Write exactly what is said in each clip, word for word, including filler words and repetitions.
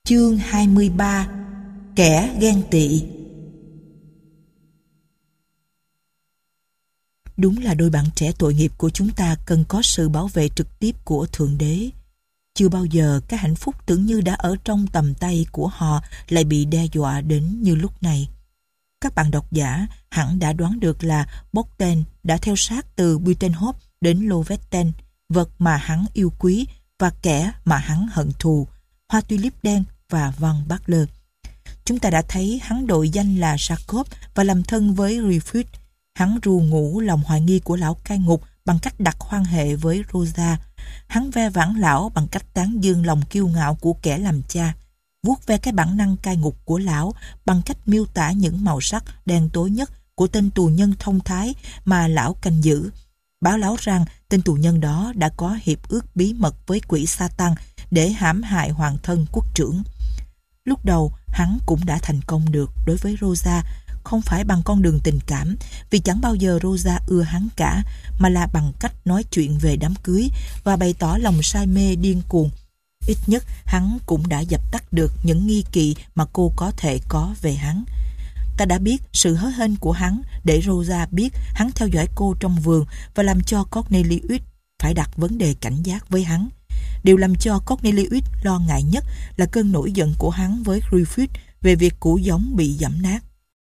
Chương hai mươi ba. Kẻ ghen tị. Đúng là đôi bạn trẻ tội nghiệp của chúng ta cần có sự bảo vệ trực tiếp của Thượng Đế. Chưa bao giờ cái hạnh phúc tưởng như đã ở trong tầm tay của họ lại bị đe dọa đến như lúc này. Các bạn độc giả hẳn đã đoán được là Bogdan đã theo sát từ Buitenhof đến Lovetten, vật mà hắn yêu quý và kẻ mà hắn hận thù, hoa tulip đen và Van Butler. Chúng ta đã thấy hắn đội danh là Jacob và làm thân với Rufus. Hắn ru ngủ lòng hoài nghi của lão cai ngục bằng cách đặt hoan hệ với Rosa. Hắn ve vãn lão bằng cách tán dương lòng kiêu ngạo của kẻ làm cha, vuốt ve cái bản năng cai ngục của lão bằng cách miêu tả những màu sắc đen tối nhất của tên tù nhân thông thái mà lão canh giữ, báo lão rằng tên tù nhân đó đã có hiệp ước bí mật với quỷ Satan để hãm hại hoàng thân quốc trưởng. Lúc đầu hắn cũng đã thành công được đối với Rosa, không phải bằng con đường tình cảm, vì chẳng bao giờ Rosa ưa hắn cả, mà là bằng cách nói chuyện về đám cưới và bày tỏ lòng say mê điên cuồng. Ít nhất hắn cũng đã dập tắt được những nghi kỵ mà cô có thể có về hắn. Ta đã biết sự hớ hênh của hắn để Rosa biết hắn theo dõi cô trong vườn và làm cho Cornelius phải đặt vấn đề cảnh giác với hắn. Điều làm cho Cornelius lo ngại nhất là cơn nổi giận của hắn với Rufus về việc củ giống bị giẫm nát.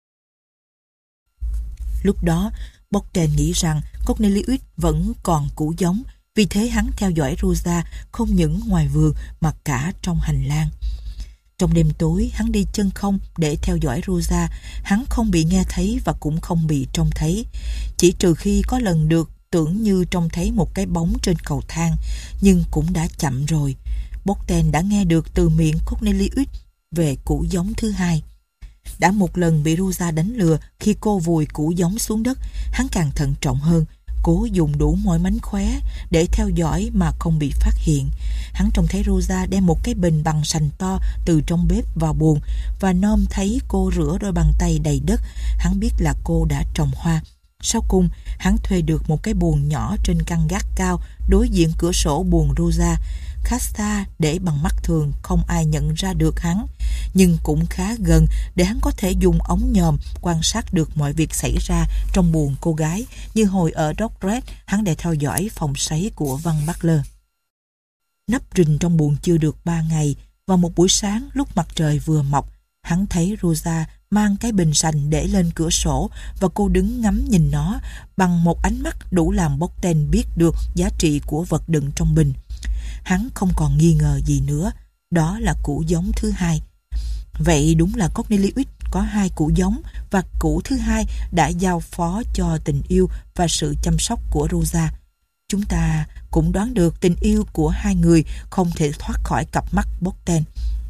Lúc đó, Bogdan nghĩ rằng Cornelius vẫn còn củ giống, vì thế hắn theo dõi Rosa không những ngoài vườn mà cả trong hành lang. Trong đêm tối, hắn đi chân không để theo dõi Rosa. Hắn không bị nghe thấy và cũng không bị trông thấy, chỉ trừ khi có lần được tưởng như trông thấy một cái bóng trên cầu thang, nhưng cũng đã chậm rồi. Bogdan đã nghe được từ miệng Cornelius về củ giống thứ hai. Đã một lần bị Rosa đánh lừa khi cô vùi củ giống xuống đất, hắn càng thận trọng hơn, cố dùng đủ mọi mánh khóe để theo dõi mà không bị phát hiện. Hắn trông thấy Rosa đem một cái bình bằng sành to từ trong bếp vào buồng và nôm thấy cô rửa đôi bàn tay đầy đất. Hắn biết là cô đã trồng hoa. Sau cùng, hắn thuê được một cái buồng nhỏ trên căn gác cao đối diện cửa sổ buồng Rosa, khá xa để bằng mắt thường không ai nhận ra được hắn, nhưng cũng khá gần để hắn có thể dùng ống nhòm quan sát được mọi việc xảy ra trong buồng cô gái, như hồi ở Doggerett hắn để theo dõi phòng sấy của Van Butler. Nấp rình trong buồng chưa được ba ngày, vào một buổi sáng lúc mặt trời vừa mọc, hắn thấy Rosa mang cái bình sành để lên cửa sổ và cô đứng ngắm nhìn nó bằng một ánh mắt đủ làm Bogdan biết được giá trị của vật đựng trong bình. Hắn không còn nghi ngờ gì nữa, đó là củ giống thứ hai. Vậy đúng là Cornelius có hai củ giống, và củ thứ hai đã giao phó cho tình yêu và sự chăm sóc của Rosa. Chúng ta cũng đoán được tình yêu của hai người không thể thoát khỏi cặp mắt Bogdan.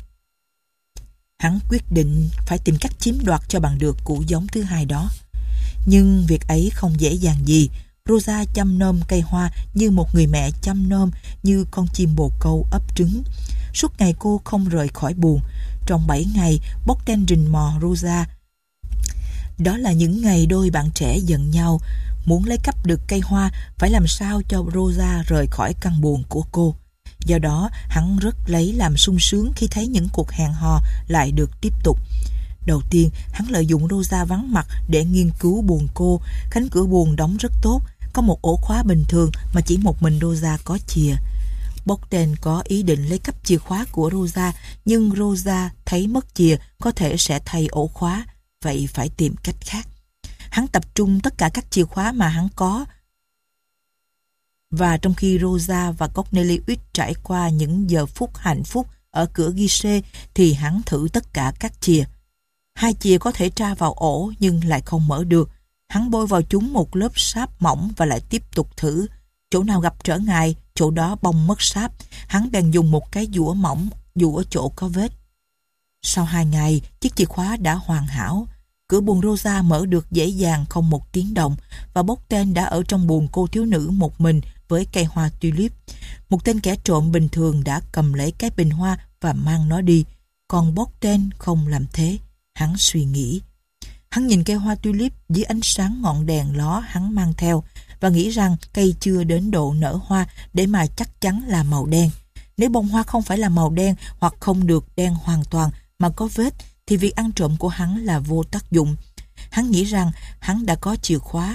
Hắn quyết định phải tìm cách chiếm đoạt cho bằng được củ giống thứ hai đó. Nhưng việc ấy không dễ dàng gì. Rosa chăm nom cây hoa như một người mẹ chăm nom, như con chim bồ câu ấp trứng. Suốt ngày cô không rời khỏi buồng. Trong bảy ngày, Bogdan rình mò Rosa. Đó là những ngày đôi bạn trẻ giận nhau. Muốn lấy cắp được cây hoa, phải làm sao cho Rosa rời khỏi căn buồng của cô. Do đó, hắn rất lấy làm sung sướng khi thấy những cuộc hẹn hò lại được tiếp tục. Đầu tiên, hắn lợi dụng Rosa vắng mặt để nghiên cứu buồng cô. Cánh cửa buồng đóng rất tốt, có một ổ khóa bình thường mà chỉ một mình Rosa có chìa. Bogdan có ý định lấy cắp chìa khóa của Rosa, nhưng Rosa thấy mất chìa có thể sẽ thay ổ khóa, vậy phải tìm cách khác. Hắn tập trung tất cả các chìa khóa mà hắn có, và trong khi Rosa và Cornelius trải qua những giờ phút hạnh phúc ở cửa ghi-xê thì hắn thử tất cả các chìa. Hai chìa có thể tra vào ổ nhưng lại không mở được. Hắn bôi vào chúng một lớp sáp mỏng và lại tiếp tục thử. Chỗ nào gặp trở ngại, chỗ đó bong mất sáp. Hắn bèn dùng một cái dũa mỏng dũa chỗ có vết. Sau hai ngày, chiếc chìa khóa đã hoàn hảo. Cửa buồng Rosa mở được dễ dàng không một tiếng động, và Bogdan đã ở trong buồng cô thiếu nữ một mình với cây hoa tulip. Một tên kẻ trộm bình thường đã cầm lấy cái bình hoa và mang nó đi, còn Bogdan không làm thế. Hắn suy nghĩ. Hắn nhìn cây hoa tulip dưới ánh sáng ngọn đèn ló hắn mang theo và nghĩ rằng cây chưa đến độ nở hoa để mà chắc chắn là màu đen. Nếu bông hoa không phải là màu đen hoặc không được đen hoàn toàn mà có vết, thì việc ăn trộm của hắn là vô tác dụng. Hắn nghĩ rằng hắn đã có chìa khóa,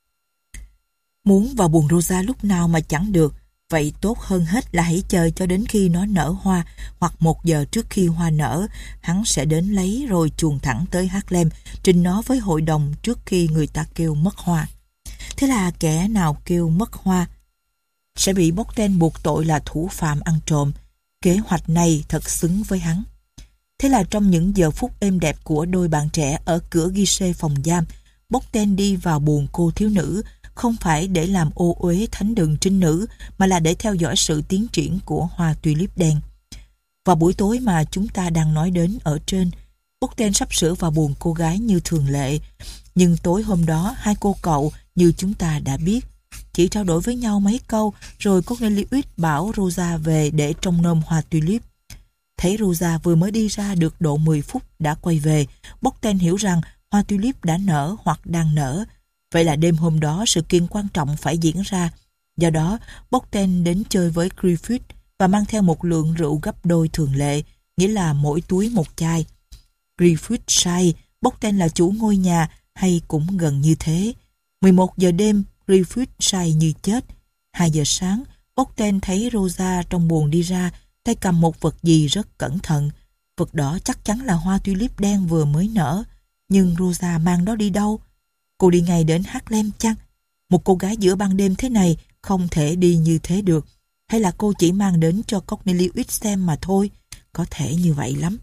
muốn vào buồng Rosa lúc nào mà chẳng được. Vậy tốt hơn hết là hãy chờ cho đến khi nó nở hoa, hoặc một giờ trước khi hoa nở, hắn sẽ đến lấy rồi chuồn thẳng tới Harlem, trình nó với hội đồng trước khi người ta kêu mất hoa. Thế là kẻ nào kêu mất hoa sẽ bị Bogdan buộc tội là thủ phạm ăn trộm. Kế hoạch này thật xứng với hắn. Thế là trong những giờ phút êm đẹp của đôi bạn trẻ ở cửa guichet phòng giam, Bogdan đi vào buồng cô thiếu nữ, không phải để làm ô uế thánh đường trinh nữ, mà là để theo dõi sự tiến triển của hoa tulip đen. Vào buổi tối mà chúng ta đang nói đến ở trên, Bogdan sắp sửa vào buồng cô gái như thường lệ. Nhưng tối hôm đó, hai cô cậu, như chúng ta đã biết, chỉ trao đổi với nhau mấy câu, rồi Cornelius bảo Rosa về để trông nom hoa tulip. Thấy Rosa vừa mới đi ra được độ mười phút đã quay về, Bogdan hiểu rằng hoa tulip đã nở hoặc đang nở. Vậy là đêm hôm đó sự kiện quan trọng phải diễn ra. Do đó, Bogdan đến chơi với Griffith và mang theo một lượng rượu gấp đôi thường lệ, nghĩa là mỗi túi một chai. Griffith say, Bogdan là chủ ngôi nhà, hay cũng gần như thế. mười một giờ đêm, Griffith say như chết. hai giờ sáng, Bogdan thấy Rosa trong buồng đi ra, tay cầm một vật gì rất cẩn thận. Vật đó chắc chắn là hoa tulip đen vừa mới nở. Nhưng Rosa mang đó đi đâu? Cô đi ngay đến Harlem chăng? Một cô gái giữa ban đêm thế này không thể đi như thế được. Hay là cô chỉ mang đến cho Cornelius xem mà thôi? Có thể như vậy lắm.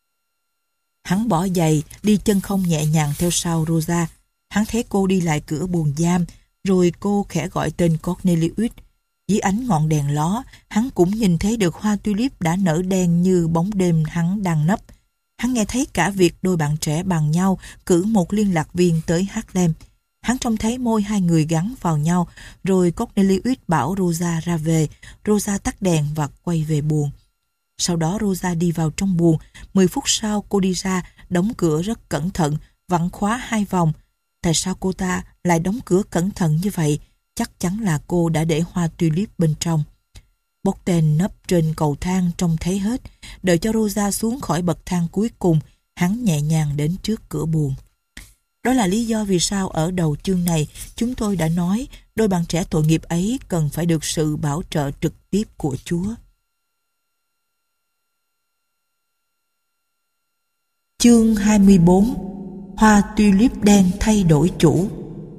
Hắn bỏ giày, đi chân không nhẹ nhàng theo sau Rosa. Hắn thấy cô đi lại cửa buồng giam, rồi cô khẽ gọi tên Cornelius. Dưới ánh ngọn đèn ló, hắn cũng nhìn thấy được hoa tulip đã nở đen như bóng đêm hắn đang nấp. Hắn nghe thấy cả việc đôi bạn trẻ bàn nhau cử một liên lạc viên tới Harlem. Hắn trông thấy môi hai người gắn vào nhau, rồi Cornelius bảo Rosa ra về. Rosa tắt đèn và quay về buồng. Sau đó Rosa đi vào trong buồng. Mười phút sau cô đi ra, đóng cửa rất cẩn thận, vặn khóa hai vòng. Tại sao cô ta lại đóng cửa cẩn thận như vậy? Chắc chắn là cô đã để hoa tulip bên trong. Bogdan nấp trên cầu thang trông thấy hết. Đợi cho Rosa xuống khỏi bậc thang cuối cùng, hắn nhẹ nhàng đến trước cửa buồng. Đó là lý do vì sao ở đầu chương này chúng tôi đã nói đôi bạn trẻ tội nghiệp ấy cần phải được sự bảo trợ trực tiếp của Chúa. Chương hai mươi bốn. Hoa tulip đen thay đổi chủ.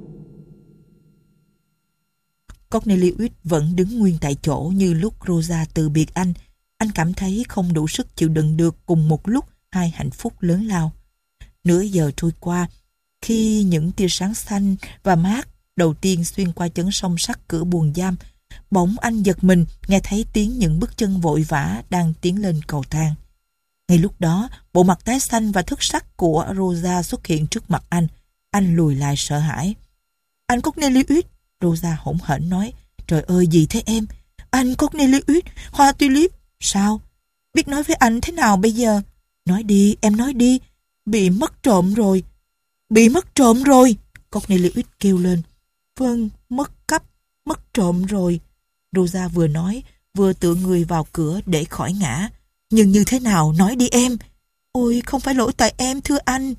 Cornelius vẫn đứng nguyên tại chỗ như lúc Rosa từ biệt anh. Anh cảm thấy không đủ sức chịu đựng được cùng một lúc hai hạnh phúc lớn lao. Nửa giờ trôi qua, khi những tia sáng xanh và mát đầu tiên xuyên qua chấn song sắt cửa buồng giam, bỗng anh giật mình nghe thấy tiếng những bước chân vội vã đang tiến lên cầu thang. Ngay lúc đó, bộ mặt tái xanh và thức sắc của Rosa xuất hiện trước mặt anh. Anh lùi lại sợ hãi. Anh Cornelius, Rosa hỗn hển nói. Trời ơi, gì thế em? Anh Cornelius, hoa tulip. Sao? Biết nói với anh thế nào bây giờ? Nói đi, em nói đi. Bị mất trộm rồi. Bị mất trộm rồi, Cornelius kêu lên. Vâng, mất cắp, mất trộm rồi. Rosa vừa nói, vừa tựa người vào cửa để khỏi ngã. Nhưng như thế nào, nói đi em. Ôi, không phải lỗi tại em, thưa anh.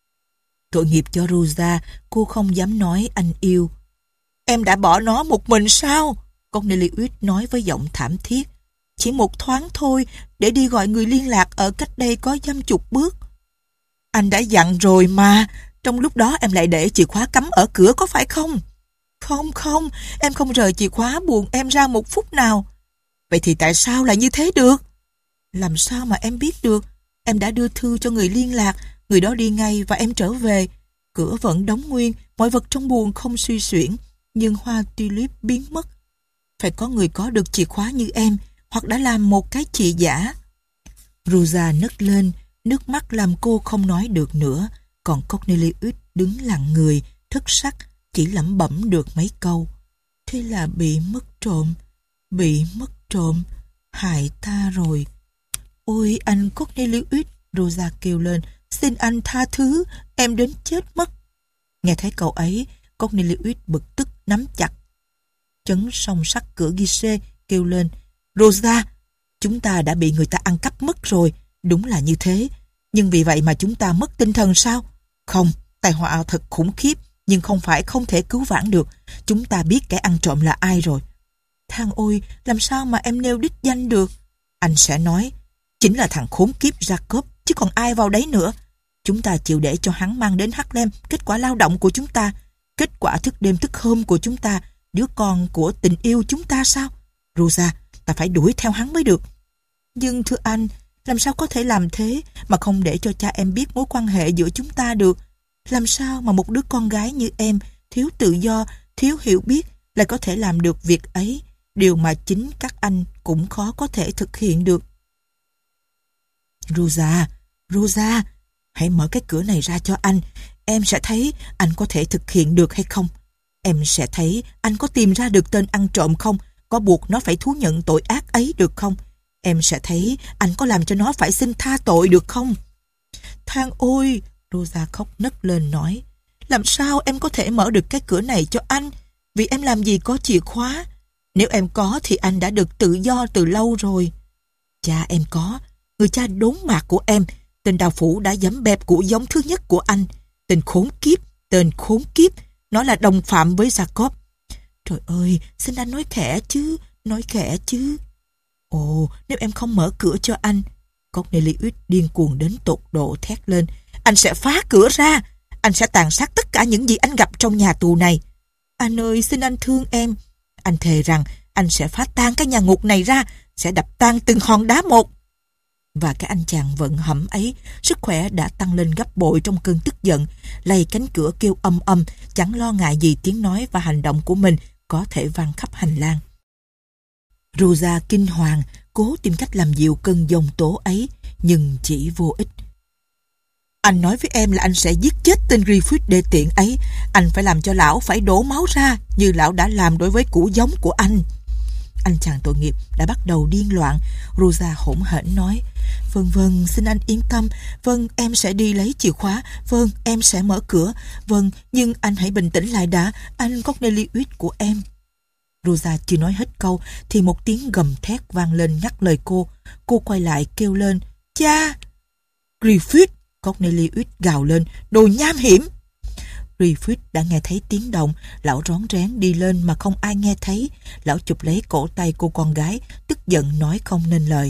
Tội nghiệp cho Rosa, cô không dám nói anh yêu. Em đã bỏ nó một mình sao? Cornelius nói với giọng thảm thiết. Chỉ một thoáng thôi, để đi gọi người liên lạc ở cách đây có dăm chục bước. Anh đã dặn rồi mà, trong lúc đó em lại để chìa khóa cắm ở cửa có phải không? Không không, em không rời chìa khóa buồng em ra một phút nào. Vậy thì tại sao lại như thế được? Làm sao mà em biết được? Em đã đưa thư cho người liên lạc, người đó đi ngay và em trở về. Cửa vẫn đóng nguyên, mọi vật trong buồng không suy xuyển, nhưng hoa tulip biến mất. Phải có người có được chìa khóa như em, hoặc đã làm một cái chì giả. Rosa nức lên, nước mắt làm cô không nói được nữa. Còn Cornelius đứng lặng người, thất sắc, chỉ lẩm bẩm được mấy câu. Thế là bị mất trộm, bị mất trộm, hại ta rồi. Ôi anh Cornelius, Rosa kêu lên, xin anh tha thứ, em đến chết mất. Nghe thấy câu ấy, Cornelius bực tức nắm chặt chấn song sắt cửa guichet, kêu lên, Rosa, chúng ta đã bị người ta ăn cắp mất rồi. Đúng là như thế. Nhưng vì vậy mà chúng ta mất tinh thần sao? Không, tai họa thật khủng khiếp, nhưng không phải không thể cứu vãn được. Chúng ta biết kẻ ăn trộm là ai rồi. Thang ôi, làm sao mà em nêu đích danh được? Anh sẽ nói, chính là thằng khốn kiếp Jacob, chứ còn ai vào đấy nữa. Chúng ta chịu để cho hắn mang đến Harlem kết quả lao động của chúng ta, kết quả thức đêm thức hôm của chúng ta, đứa con của tình yêu chúng ta sao? Rosa, ta phải đuổi theo hắn mới được. Nhưng thưa anh, làm sao có thể làm thế mà không để cho cha em biết mối quan hệ giữa chúng ta được? Làm sao mà một đứa con gái như em, thiếu tự do, thiếu hiểu biết, lại có thể làm được việc ấy, điều mà chính các anh cũng khó có thể thực hiện được. Rosa, Rosa, hãy mở cái cửa này ra cho anh. Em sẽ thấy anh có thể thực hiện được hay không. Em sẽ thấy anh có tìm ra được tên ăn trộm không, có buộc nó phải thú nhận tội ác ấy được không. Em sẽ thấy anh có làm cho nó phải xin tha tội được không. Thang ôi, Rosa khóc nấc lên nói, làm sao em có thể mở được cái cửa này cho anh, vì em làm gì có chìa khóa. Nếu em có thì anh đã được tự do từ lâu rồi. Cha em có, người cha đốn mạc của em, tên đào phủ đã giẫm bẹp của giống thứ nhất của anh. Tên khốn kiếp, tên khốn kiếp, nó là đồng phạm với Jacob. Trời ơi, xin anh nói khẽ chứ, nói khẽ chứ. Ồ, nếu em không mở cửa cho anh. Cornelius điên cuồng đến tột độ thét lên, anh sẽ phá cửa ra, anh sẽ tàn sát tất cả những gì anh gặp trong nhà tù này. Anh ơi, xin anh thương em. Anh thề rằng anh sẽ phá tan cái nhà ngục này ra, sẽ đập tan từng hòn đá một. Và cái anh chàng vận hẩm ấy, sức khỏe đã tăng lên gấp bội trong cơn tức giận, lay cánh cửa kêu âm âm, chẳng lo ngại gì tiếng nói và hành động của mình có thể vang khắp hành lang. Rosa kinh hoàng, cố tìm cách làm dịu cơn giông tố ấy, nhưng chỉ vô ích. Anh nói với em là anh sẽ giết chết tên Griffith đê tiện ấy. Anh phải làm cho lão phải đổ máu ra, như lão đã làm đối với củ giống của anh. Anh chàng tội nghiệp đã bắt đầu điên loạn. Rosa hỗn hển nói, vâng vâng, xin anh yên tâm. Vâng, em sẽ đi lấy chìa khóa. Vâng, em sẽ mở cửa. Vâng, nhưng anh hãy bình tĩnh lại đã, anh Cornelius của em. Rosa chưa nói hết câu thì một tiếng gầm thét vang lên ngắt lời cô. Cô quay lại kêu lên, cha! Griffith! Cornelius gào lên, đồ nham hiểm! Griffith đã nghe thấy tiếng động, lão rón rén đi lên mà không ai nghe thấy. Lão chụp lấy cổ tay cô con gái, tức giận nói không nên lời.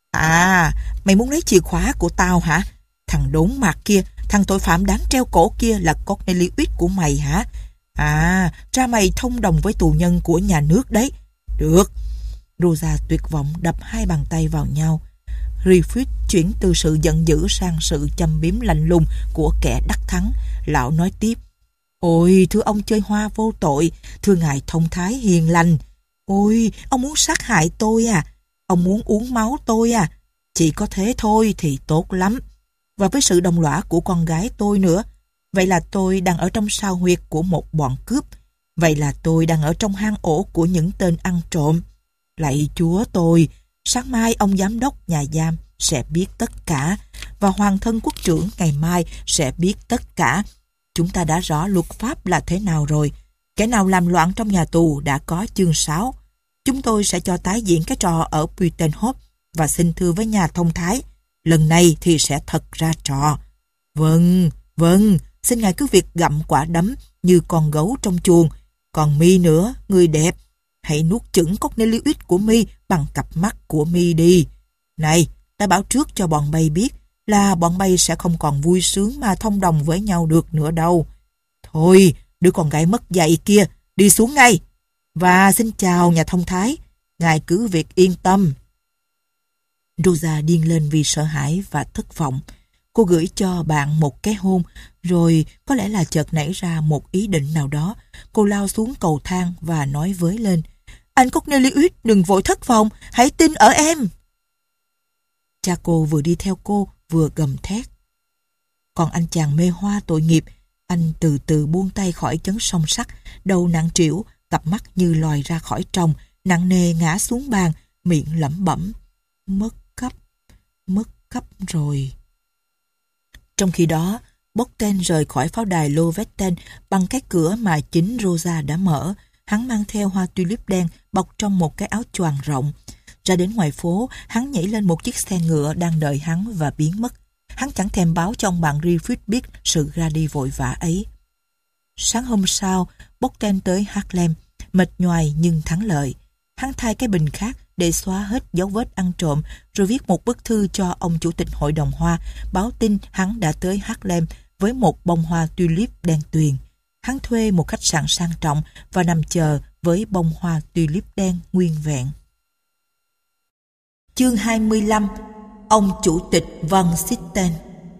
À, mày muốn lấy chìa khóa của tao hả? Thằng đốn mặt kia, thằng tội phạm đáng treo cổ kia là Cornelius của mày hả? À, ra mày thông đồng với tù nhân của nhà nước đấy. Được. Rosa tuyệt vọng đập hai bàn tay vào nhau. Griffith chuyển từ sự giận dữ sang sự châm biếm lạnh lùng của kẻ đắc thắng. Lão nói tiếp, ôi, thưa ông chơi hoa vô tội, thưa ngài thông thái hiền lành. Ôi, ông muốn sát hại tôi à? Ông muốn uống máu tôi à? Chỉ có thế thôi thì tốt lắm. Và với sự đồng lõa của con gái tôi nữa. Vậy là tôi đang ở trong sao huyệt của một bọn cướp. Vậy là tôi đang ở trong hang ổ của những tên ăn trộm. Lạy Chúa tôi, sáng mai ông giám đốc nhà giam sẽ biết tất cả, và hoàng thân quốc trưởng ngày mai sẽ biết tất cả. Chúng ta đã rõ luật pháp là thế nào rồi. Kẻ nào làm loạn trong nhà tù đã có chương sáu. Chúng tôi sẽ cho tái diễn cái trò ở Buitenhof và xin thưa với nhà thông thái, lần này thì sẽ thật ra trò. Vâng, vâng, xin ngài cứ việc gặm quả đấm như con gấu trong chuồng. Còn mi nữa, người đẹp, hãy nuốt chửng Cornelius của mi bằng cặp mắt của mi đi. Này, ta bảo trước cho bọn bay biết là bọn bay sẽ không còn vui sướng mà thông đồng với nhau được nữa đâu. Thôi, đứa con gái mất dạy kia, đi xuống ngay. Và xin chào nhà thông thái, ngài cứ việc yên tâm. Rosa điên lên vì sợ hãi và thất vọng. Cô gửi cho bạn một cái hôn, rồi có lẽ là chợt nảy ra một ý định nào đó. Cô lao xuống cầu thang và nói với lên, anh Cornelius, đừng vội thất vọng, hãy tin ở em. Cha cô vừa đi theo cô, vừa gầm thét. Còn anh chàng mê hoa tội nghiệp, anh từ từ buông tay khỏi chấn song sắt, đầu nặng trĩu, cặp mắt như lòi ra khỏi tròng, nặng nề ngã xuống bàn, miệng lẩm bẩm, mất cấp, mất cấp rồi. Trong khi đó, Bockten rời khỏi pháo đài Lovetten bằng cái cửa mà chính Rosa đã mở. Hắn mang theo hoa tulip đen bọc trong một cái áo choàng rộng. Ra đến ngoài phố, hắn nhảy lên một chiếc xe ngựa đang đợi hắn và biến mất. Hắn chẳng thèm báo cho ông bạn Griffith biết sự ra đi vội vã ấy. Sáng hôm sau, Bogdan tới Harlem, mệt nhoài nhưng thắng lợi. Hắn thay cái bình khác để xóa hết dấu vết ăn trộm, rồi viết một bức thư cho ông chủ tịch hội đồng hoa, báo tin hắn đã tới Harlem với một bông hoa tulip đen tuyền. Hắn thuê một khách sạn sang trọng và nằm chờ với bông hoa tulip đen nguyên vẹn. Chương hai mươi lăm. Ông chủ tịch Van Sitten.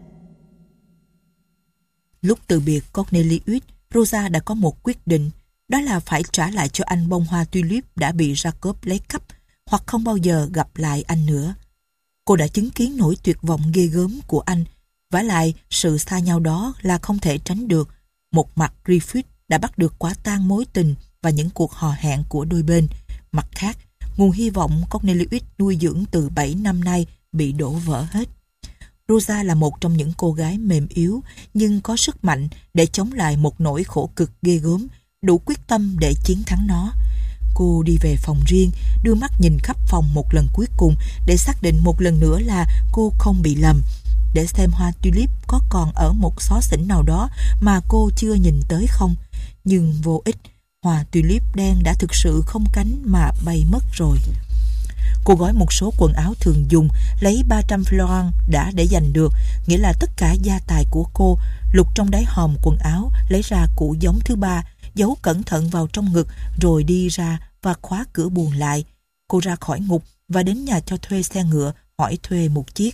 Lúc từ biệt Cornelius, Rosa đã có một quyết định, đó là phải trả lại cho anh bông hoa tulip đã bị Jacob lấy cắp, hoặc không bao giờ gặp lại anh nữa. Cô đã chứng kiến nỗi tuyệt vọng ghê gớm của anh, vả lại sự xa nhau đó là không thể tránh được. Một mặt Griffith đã bắt được quả tang mối tình và những cuộc hò hẹn của đôi bên. Mặt khác, nguồn hy vọng Cornelius nuôi dưỡng từ bảy năm nay bị đổ vỡ hết. Rosa là một trong những cô gái mềm yếu nhưng có sức mạnh để chống lại một nỗi khổ cực ghê gớm, đủ quyết tâm để chiến thắng nó. Cô đi về phòng riêng, đưa mắt nhìn khắp phòng một lần cuối cùng để xác định một lần nữa là cô không bị lầm, để xem hoa tulip có còn ở một xó xỉnh nào đó mà cô chưa nhìn tới không. Nhưng vô ích, hoa tulip đen đã thực sự không cánh mà bay mất rồi. Cô gói một số quần áo thường dùng, lấy ba trăm franc đã để dành được, nghĩa là tất cả gia tài của cô, lục trong đáy hòm quần áo, lấy ra củ giống thứ ba, giấu cẩn thận vào trong ngực, rồi đi ra và khóa cửa buồng lại. Cô ra khỏi ngục và đến nhà cho thuê xe ngựa, hỏi thuê một chiếc.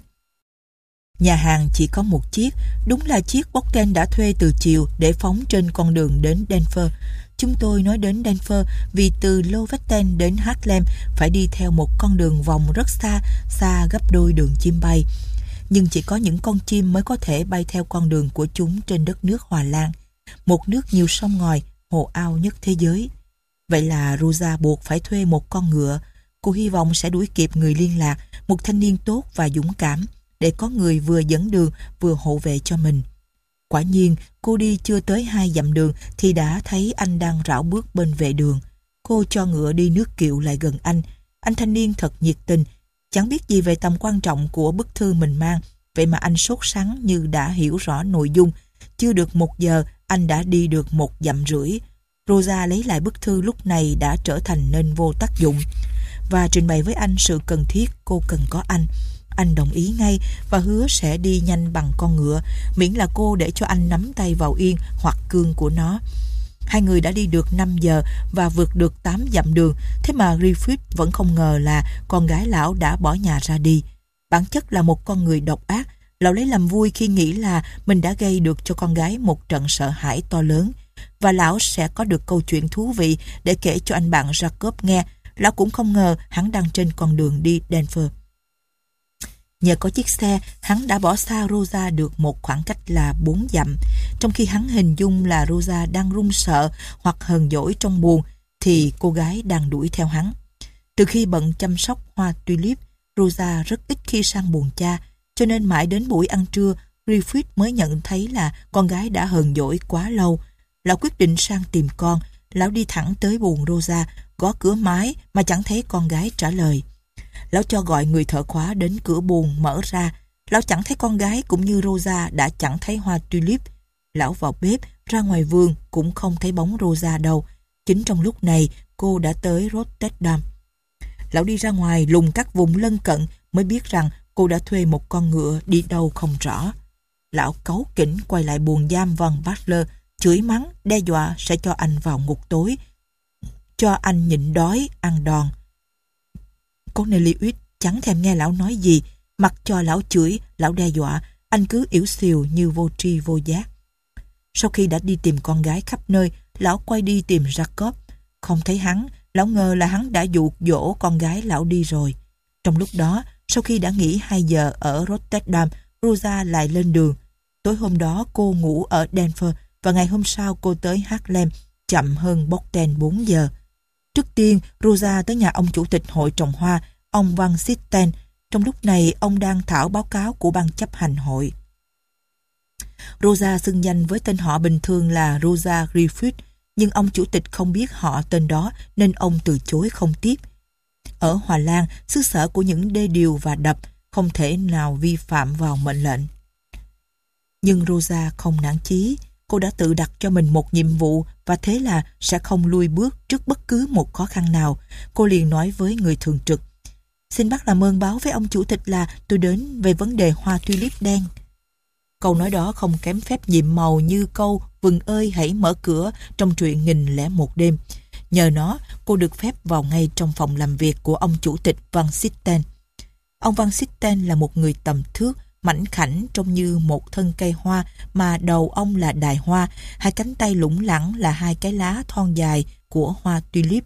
Nhà hàng chỉ có một chiếc, đúng là chiếc Bogdan đã thuê từ chiều để phóng trên con đường đến Denver. Chúng tôi nói đến Denver vì từ Lovetten đến Harlem phải đi theo một con đường vòng rất xa, xa gấp đôi đường chim bay. Nhưng chỉ có những con chim mới có thể bay theo con đường của chúng trên đất nước Hòa Lan, một nước nhiều sông ngòi, hồ ao nhất thế giới. Vậy là Rosa buộc phải thuê một con ngựa. Cô hy vọng sẽ đuổi kịp người liên lạc, một thanh niên tốt và dũng cảm, để có người vừa dẫn đường vừa hộ vệ cho mình. Quả nhiên, cô đi chưa tới hai dặm đường thì đã thấy anh đang rảo bước bên vệ đường. Cô cho ngựa đi nước kiệu lại gần anh. Anh thanh niên thật nhiệt tình, chẳng biết gì về tầm quan trọng của bức thư mình mang, vậy mà anh sốt sắng như đã hiểu rõ nội dung. Chưa được một giờ, anh đã đi được một dặm rưỡi. Rosa lấy lại bức thư lúc này đã trở thành nên vô tác dụng, và trình bày với anh sự cần thiết cô cần có anh. Anh đồng ý ngay và hứa sẽ đi nhanh bằng con ngựa, miễn là cô để cho anh nắm tay vào yên hoặc cương của nó. Hai người đã đi được năm giờ và vượt được tám dặm đường, thế mà Griffith vẫn không ngờ là con gái lão đã bỏ nhà ra đi. Bản chất là một con người độc ác, lão lấy làm vui khi nghĩ là mình đã gây được cho con gái một trận sợ hãi to lớn, và lão sẽ có được câu chuyện thú vị để kể cho anh bạn Jacob nghe. Lão cũng không ngờ hắn đang trên con đường đi Denver. Nhờ có chiếc xe, hắn đã bỏ xa Rosa được một khoảng cách là bốn dặm. Trong khi hắn hình dung là Rosa đang run sợ hoặc hờn dỗi trong buồn, thì cô gái đang đuổi theo hắn. Từ khi bận chăm sóc hoa tulip, Rosa rất ít khi sang buồng cha, cho nên mãi đến buổi ăn trưa, Griffith mới nhận thấy là con gái đã hờn dỗi quá lâu. Lão quyết định sang tìm con. Lão đi thẳng tới buồng Rosa, gõ cửa mái mà chẳng thấy con gái trả lời. Lão cho gọi người thợ khóa đến cửa buồng mở ra. Lão chẳng thấy con gái, cũng như Rosa đã chẳng thấy hoa tulip. Lão vào bếp, ra ngoài vườn cũng không thấy bóng Rosa đâu. Chính trong lúc này cô đã tới Rotterdam. Lão đi ra ngoài lùng các vùng lân cận mới biết rằng cô đã thuê một con ngựa đi đâu không rõ. Lão cáu kỉnh quay lại buồng giam Van Butler, chửi mắng, đe dọa sẽ cho anh vào ngục tối, cho anh nhịn đói, ăn đòn. Cornelius chẳng thèm nghe lão nói gì, mặc cho lão chửi, lão đe dọa, anh cứ ỉu xìu như vô tri vô giác. Sau khi đã đi tìm con gái khắp nơi, lão quay đi tìm Jacob. Không thấy hắn, lão ngờ là hắn đã dụ dỗ con gái lão đi rồi. Trong lúc đó, sau khi đã nghỉ hai giờ ở Rotterdam, Rosa lại lên đường. Tối hôm đó cô ngủ ở Denver và ngày hôm sau cô tới Harlem, chậm hơn Bogdan bốn giờ. Trước tiên, Rosa tới nhà ông chủ tịch hội trồng hoa, ông Van Sitten. Trong lúc này, ông đang thảo báo cáo của ban chấp hành hội. Rosa xưng danh với tên họ bình thường là Rosa Griffith, nhưng ông chủ tịch không biết họ tên đó nên ông từ chối không tiếp. ở Hòa Lan, xứ sở của những đê điều và đập, không thể nào vi phạm vào mệnh lệnh. Nhưng Rosa không nản chí. Cô đã tự đặt cho mình một nhiệm vụ và thế là sẽ không lùi bước trước bất cứ một khó khăn nào. Cô liền nói với người thường trực: "Xin bác làm ơn báo với ông chủ tịch là tôi đến về vấn đề hoa tulip đen." Câu nói đó không kém phép nhiệm màu như câu "Vừng ơi hãy mở cửa" trong truyện Nghìn lẻ một đêm. Nhờ nó, cô được phép vào ngay trong phòng làm việc của ông chủ tịch Van Sitten. Ông Van Sitten là một người tầm thước, mảnh khảnh trông như một thân cây hoa mà đầu ông là đài hoa, hai cánh tay lủng lẳng là hai cái lá thon dài của hoa tulip.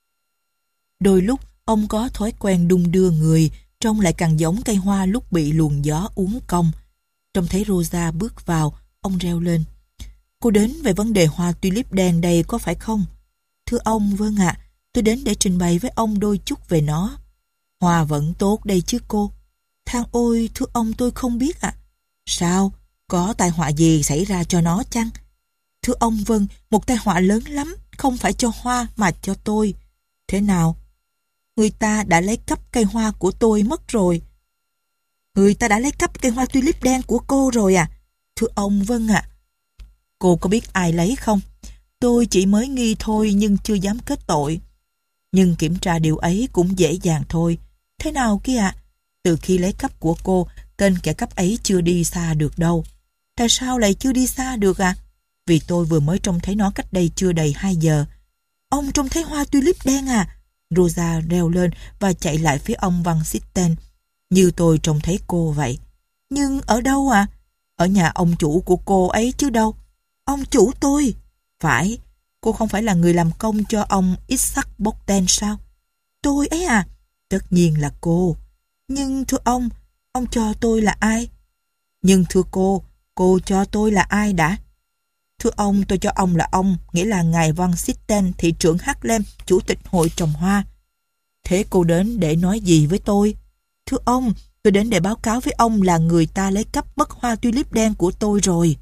Đôi lúc ông có thói quen đung đưa người, trông lại càng giống cây hoa lúc bị luồng gió uốn cong. Trông thấy Rosa bước vào, ông reo lên: "Cô đến về vấn đề hoa tulip đen đây có phải không?" "Thưa ông, vâng ạ, tôi đến để trình bày với ông đôi chút về nó." "Hoa vẫn tốt đây chứ cô?" "Than ôi, thưa ông tôi không biết ạ." "Sao? Có tai họa gì xảy ra cho nó chăng?" "Thưa ông vâng, một tai họa lớn lắm, không phải cho hoa mà cho tôi." "Thế nào?" "Người ta đã lấy cắp cây hoa của tôi mất rồi." "Người ta đã lấy cắp cây hoa tulip đen của cô rồi à?" "Thưa ông vâng ạ." "Cô có biết ai lấy không?" "Tôi chỉ mới nghi thôi nhưng chưa dám kết tội." "Nhưng kiểm tra điều ấy cũng dễ dàng thôi." "Thế nào kia ạ?" "Từ khi lấy cắp của cô, tên kẻ cắp ấy chưa đi xa được đâu." "Tại sao lại chưa đi xa được à?" "Vì tôi vừa mới trông thấy nó cách đây chưa đầy hai giờ." "Ông trông thấy hoa tulip đen à?" Rosa reo lên và chạy lại phía ông Van Sitten. "Như tôi trông thấy cô vậy." "Nhưng ở đâu à?" "Ở nhà ông chủ của cô ấy chứ đâu." "Ông chủ tôi?" "Phải, cô không phải là người làm công cho ông Isaac Bockten sao?" "Tôi ấy à?" "Tất nhiên là cô." "Nhưng thưa ông, ông cho tôi là ai?" "Nhưng thưa cô, cô cho tôi là ai đã?" "Thưa ông, tôi cho ông là ông, nghĩa là ngài Van Sitten, thị trưởng Haarlem, chủ tịch hội trồng hoa." "Thế cô đến để nói gì với tôi?" "Thưa ông, tôi đến để báo cáo với ông là người ta lấy cắp mất hoa tulip đen của tôi rồi."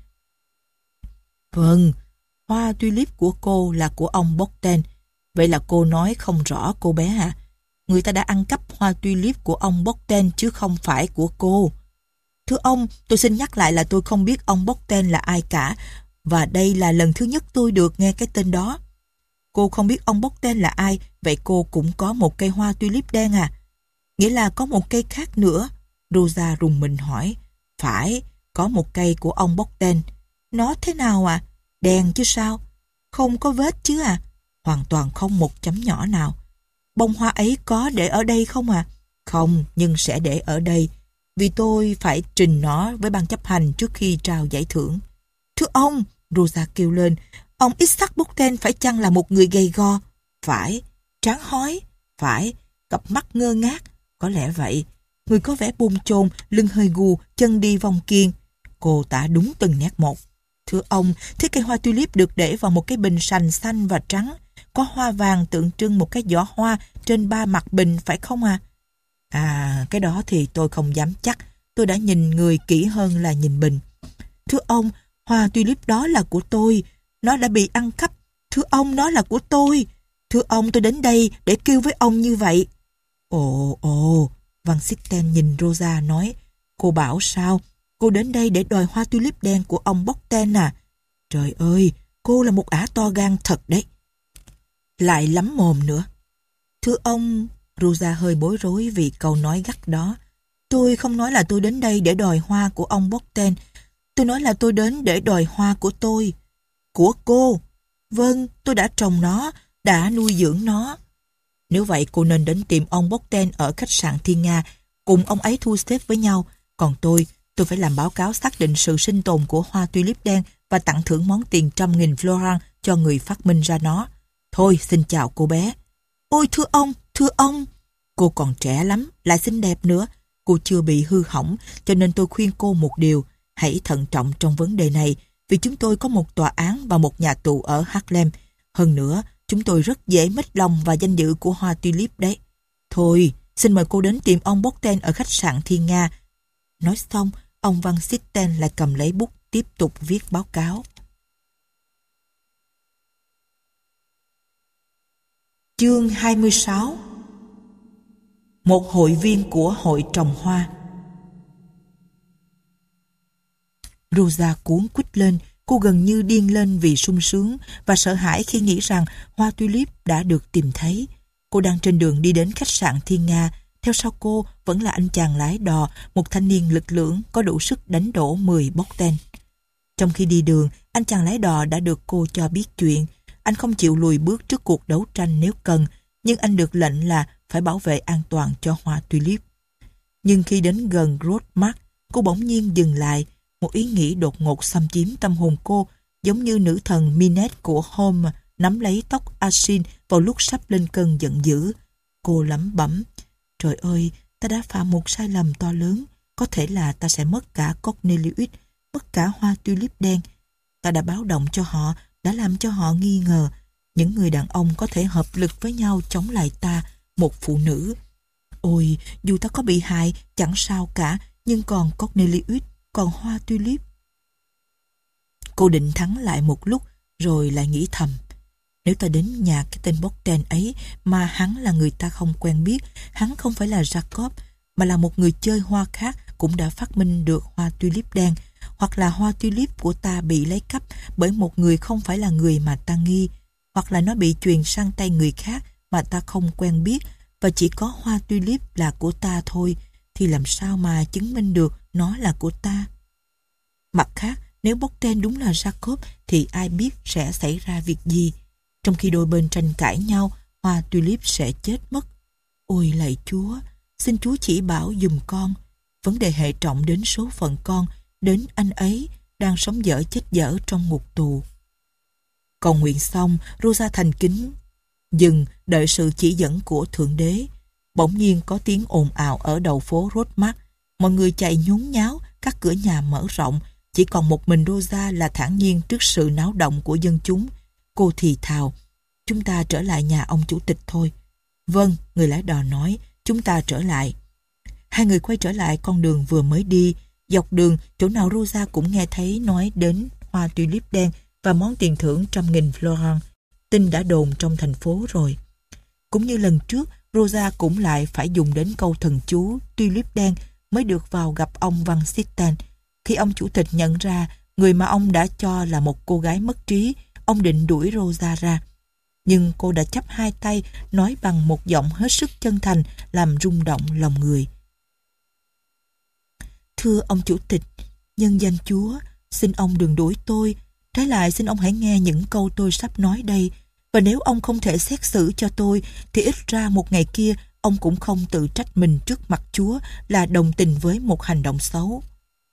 "Vâng, hoa tulip của cô là của ông Bockten. Vậy là cô nói không rõ cô bé à? Người ta đã ăn cắp hoa tulip của ông Bockten chứ không phải của cô." "Thưa ông, tôi xin nhắc lại là tôi không biết ông Bockten là ai cả, và đây là lần thứ nhất tôi được nghe cái tên đó." "Cô không biết ông Bockten là ai, vậy cô cũng có một cây hoa tulip đen à?" "Nghĩa là có một cây khác nữa?" Rosa rùng mình hỏi. "Phải, có một cây của ông Bockten." "Nó thế nào à?" "Đen chứ sao." "Không có vết chứ à?" "Hoàn toàn không một chấm nhỏ nào." "Bông hoa ấy có để ở đây không à?" "Không, nhưng sẽ để ở đây, vì tôi phải trình nó với ban chấp hành trước khi trao giải thưởng." "Thưa ông," Rosa kêu lên, "ông Isaac Bockten phải chăng là một người gầy gò?" "Phải." "Trán hói?" "Phải." "Cặp mắt ngơ ngác?" "Có lẽ vậy." "Người có vẻ bồn chồn, lưng hơi gù, chân đi vòng kiềng." Cô tả đúng từng nét một. "Thưa ông, thế cây hoa tulip được để vào một cái bình sành xanh và trắng, có hoa vàng tượng trưng một cái giỏ hoa trên ba mặt bình phải không à?" "À, cái đó thì tôi không dám chắc. Tôi đã nhìn người kỹ hơn là nhìn bình." "Thưa ông, hoa tulip đó là của tôi. Nó đã bị ăn cắp. Thưa ông, nó là của tôi. Thưa ông, tôi đến đây để kêu với ông như vậy." "Ồ, ồ," Van Sitten nhìn Rosa nói. "Cô bảo sao? Cô đến đây để đòi hoa tulip đen của ông Bockten à? Trời ơi, cô là một ả to gan thật đấy. Lại lắm mồm nữa." "Thưa ông," Rosa hơi bối rối vì câu nói gắt đó, "tôi không nói là tôi đến đây để đòi hoa của ông Bockten. Tôi nói là tôi đến để đòi hoa của tôi." "Của cô?" "Vâng, tôi đã trồng nó, đã nuôi dưỡng nó." "Nếu vậy cô nên đến tìm ông Bockten ở khách sạn Thiên Nga, cùng ông ấy thu xếp với nhau. Còn tôi, tôi phải làm báo cáo xác định sự sinh tồn của hoa tulip đen và tặng thưởng món tiền trăm nghìn florin cho người phát minh ra nó. Thôi, xin chào cô bé." "Ôi thưa ông, thưa ông." "Cô còn trẻ lắm, lại xinh đẹp nữa. Cô chưa bị hư hỏng, cho nên tôi khuyên cô một điều. Hãy thận trọng trong vấn đề này, vì chúng tôi có một tòa án và một nhà tù ở Haarlem. Hơn nữa, chúng tôi rất dễ mất lòng và danh dự của hoa tulip đấy. Thôi, xin mời cô đến tìm ông Bockten ở khách sạn Thiên Nga." Nói xong, ông Van Sitten lại cầm lấy bút tiếp tục viết báo cáo. Chương hai mươi sáu. Một hội viên của hội trồng hoa. Rosa cuống quýt lên, cô gần như điên lên vì sung sướng và sợ hãi khi nghĩ rằng hoa tulip đã được tìm thấy. Cô đang trên đường đi đến khách sạn Thiên Nga, theo sau cô vẫn là anh chàng lái đò, một thanh niên lực lưỡng có đủ sức đánh đổ mười bốc ten. Trong khi đi đường, anh chàng lái đò đã được cô cho biết chuyện. Anh không chịu lùi bước trước cuộc đấu tranh nếu cần, nhưng anh được lệnh là phải bảo vệ an toàn cho hoa tulip. Nhưng khi đến gần Roadmark, cô bỗng nhiên dừng lại. Một ý nghĩ đột ngột xâm chiếm tâm hồn cô, giống như nữ thần Minette của Homer nắm lấy tóc Asin vào lúc sắp lên cơn giận dữ. Cô lẩm bẩm: trời ơi, ta đã phạm một sai lầm to lớn. Có thể là ta sẽ mất cả Cornelius, mất cả hoa tulip đen. Ta đã báo động cho họ, đã làm cho họ nghi ngờ. Những người đàn ông có thể hợp lực với nhau chống lại ta, một phụ nữ. Ôi, dù ta có bị hại, chẳng sao cả, nhưng còn Cornelius, còn hoa tulip. Cô định thắng lại một lúc, rồi lại nghĩ thầm: nếu ta đến nhà cái tên Bogdan ấy mà hắn là người ta không quen biết, hắn không phải là Jacob, mà là một người chơi hoa khác cũng đã phát minh được hoa tulip đen, hoặc là hoa tulip của ta bị lấy cắp bởi một người không phải là người mà ta nghi, hoặc là nó bị truyền sang tay người khác mà ta không quen biết và chỉ có hoa tulip là của ta thôi, thì làm sao mà chứng minh được nó là của ta? Mặt khác, nếu Bogdan đúng là Jacob thì ai biết sẽ xảy ra việc gì? Trong khi đôi bên tranh cãi nhau, hoa tulip sẽ chết mất. Ôi lạy Chúa, xin Chúa chỉ bảo giùm con. Vấn đề hệ trọng đến số phận con, đến anh ấy đang sống dở chết dở trong ngục tù. Cầu nguyện xong, Rosa thành kính dừng đợi sự chỉ dẫn của Thượng Đế. Bỗng nhiên có tiếng ồn ào ở đầu phố Roadmark. Mọi người chạy nhốn nháo, các cửa nhà mở rộng. Chỉ còn một mình Rosa là thản nhiên trước sự náo động của dân chúng. Cô thì thào: chúng ta trở lại nhà ông chủ tịch thôi. Vâng, người lái đò nói, chúng ta trở lại. Hai người quay trở lại con đường vừa mới đi. Dọc đường, chỗ nào Rosa cũng nghe thấy nói đến hoa tulip đen và món tiền thưởng trăm nghìn florin. Tin đã đồn trong thành phố rồi. Cũng như lần trước, Rosa cũng lại phải dùng đến câu thần chú tulip đen mới được vào gặp ông Van Sitten. Khi ông chủ tịch nhận ra người mà ông đã cho là một cô gái mất trí, ông định đuổi Rosa ra. Nhưng cô đã chắp hai tay, nói bằng một giọng hết sức chân thành, làm rung động lòng người. Thưa ông chủ tịch, nhân danh Chúa, xin ông đừng đuổi tôi. Trái lại, xin ông hãy nghe những câu tôi sắp nói đây. Và nếu ông không thể xét xử cho tôi, thì ít ra một ngày kia, ông cũng không tự trách mình trước mặt Chúa là đồng tình với một hành động xấu.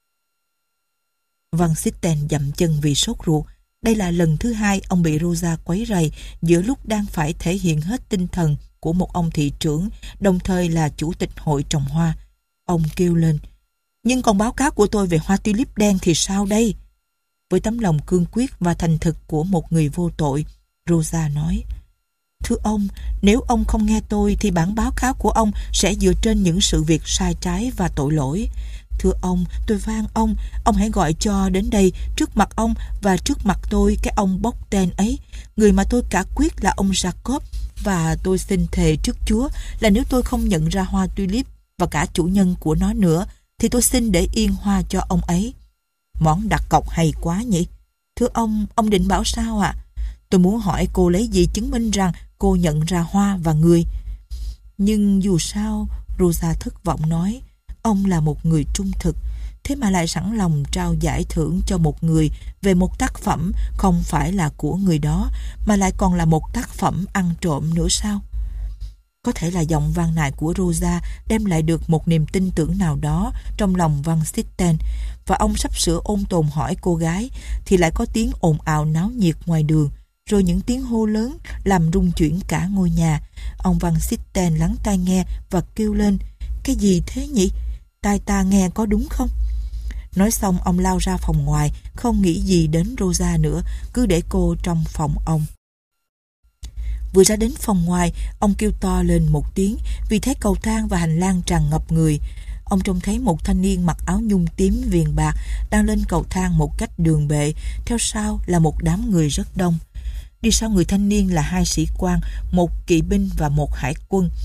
Van Sitten dậm chân vì sốt ruột. Đây là lần thứ hai ông bị Rosa quấy rầy giữa lúc đang phải thể hiện hết tinh thần của một ông thị trưởng, đồng thời là chủ tịch hội trồng hoa. Ông kêu lên: nhưng còn báo cáo của tôi về hoa tulip đen thì sao đây? Với tấm lòng cương quyết và thành thực của một người vô tội, Rosa nói: thưa ông, nếu ông không nghe tôi thì bản báo cáo của ông sẽ dựa trên những sự việc sai trái và tội lỗi. Thưa ông, tôi van ông, ông hãy gọi cho đến đây trước mặt ông và trước mặt tôi cái ông Bogdan ấy, người mà tôi cả quyết là ông Jacob, và tôi xin thề trước Chúa là nếu tôi không nhận ra hoa tulip và cả chủ nhân của nó nữa, thì tôi xin để yên hoa cho ông ấy. Món đặt cọc hay quá nhỉ? Thưa ông, ông định bảo sao ạ? À? Tôi muốn hỏi cô lấy gì chứng minh rằng cô nhận ra hoa và người. Nhưng dù sao, Rosa thất vọng nói, ông là một người trung thực, thế mà lại sẵn lòng trao giải thưởng cho một người về một tác phẩm không phải là của người đó, mà lại còn là một tác phẩm ăn trộm nữa sao? Có thể là giọng van nài của Rosa đem lại được một niềm tin tưởng nào đó trong lòng Van Sitten, và ông sắp sửa ôn tồn hỏi cô gái, thì lại có tiếng ồn ào náo nhiệt ngoài đường, rồi những tiếng hô lớn làm rung chuyển cả ngôi nhà. Ông Van Sitten lắng tai nghe và kêu lên: cái gì thế nhỉ? Tai ta nghe có đúng không? Nói xong ông lao ra phòng ngoài, không nghĩ gì đến Rosa nữa, cứ để cô trong phòng ông. Vừa ra đến phòng ngoài, ông kêu to lên một tiếng vì thấy cầu thang và hành lang tràn ngập người. Ông trông thấy một thanh niên mặc áo nhung tím viền bạc đang lên cầu thang một cách đường bệ, theo sau là một đám người rất đông. Đi sau người thanh niên là hai sĩ quan, một kỵ binh và một hải quân.